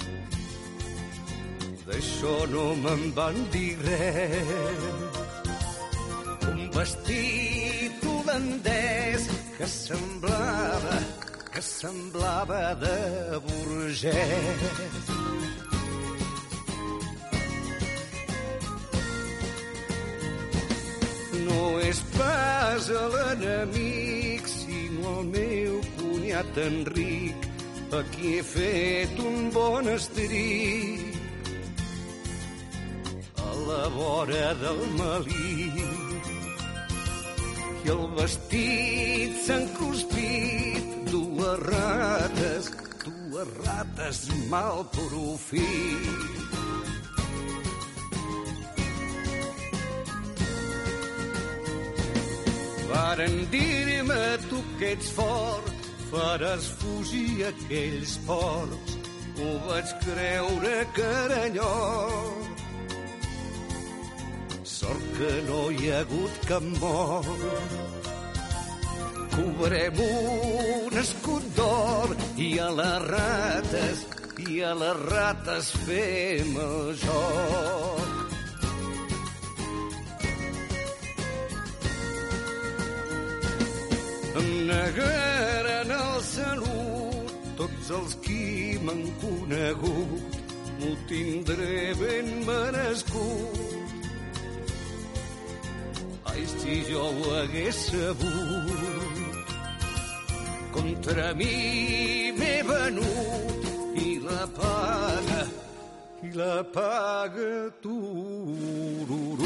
D'això no me'n van dir res. Un vestit holandès que semblava de burgès. No és pas a l'enemic, sinó al meu cunyat Enric, a qui he fet un bon estric a la vora del melic. I el vestit s'ha encuspit dues rates mal profit. Varen dir-me, tu que ets fort, faràs fugir aquells porcs. Ho vaig creure caranyot. Sort que no hi ha hagut cap mort. Cobrem un escut d'or i a les rates fem el joc. Em negaren el salut tots els qui m'han conegut. M'ho tindré ben merescut. Ai, si jo ho hagués sabut. Contra mi m'he venut i la paga tururú.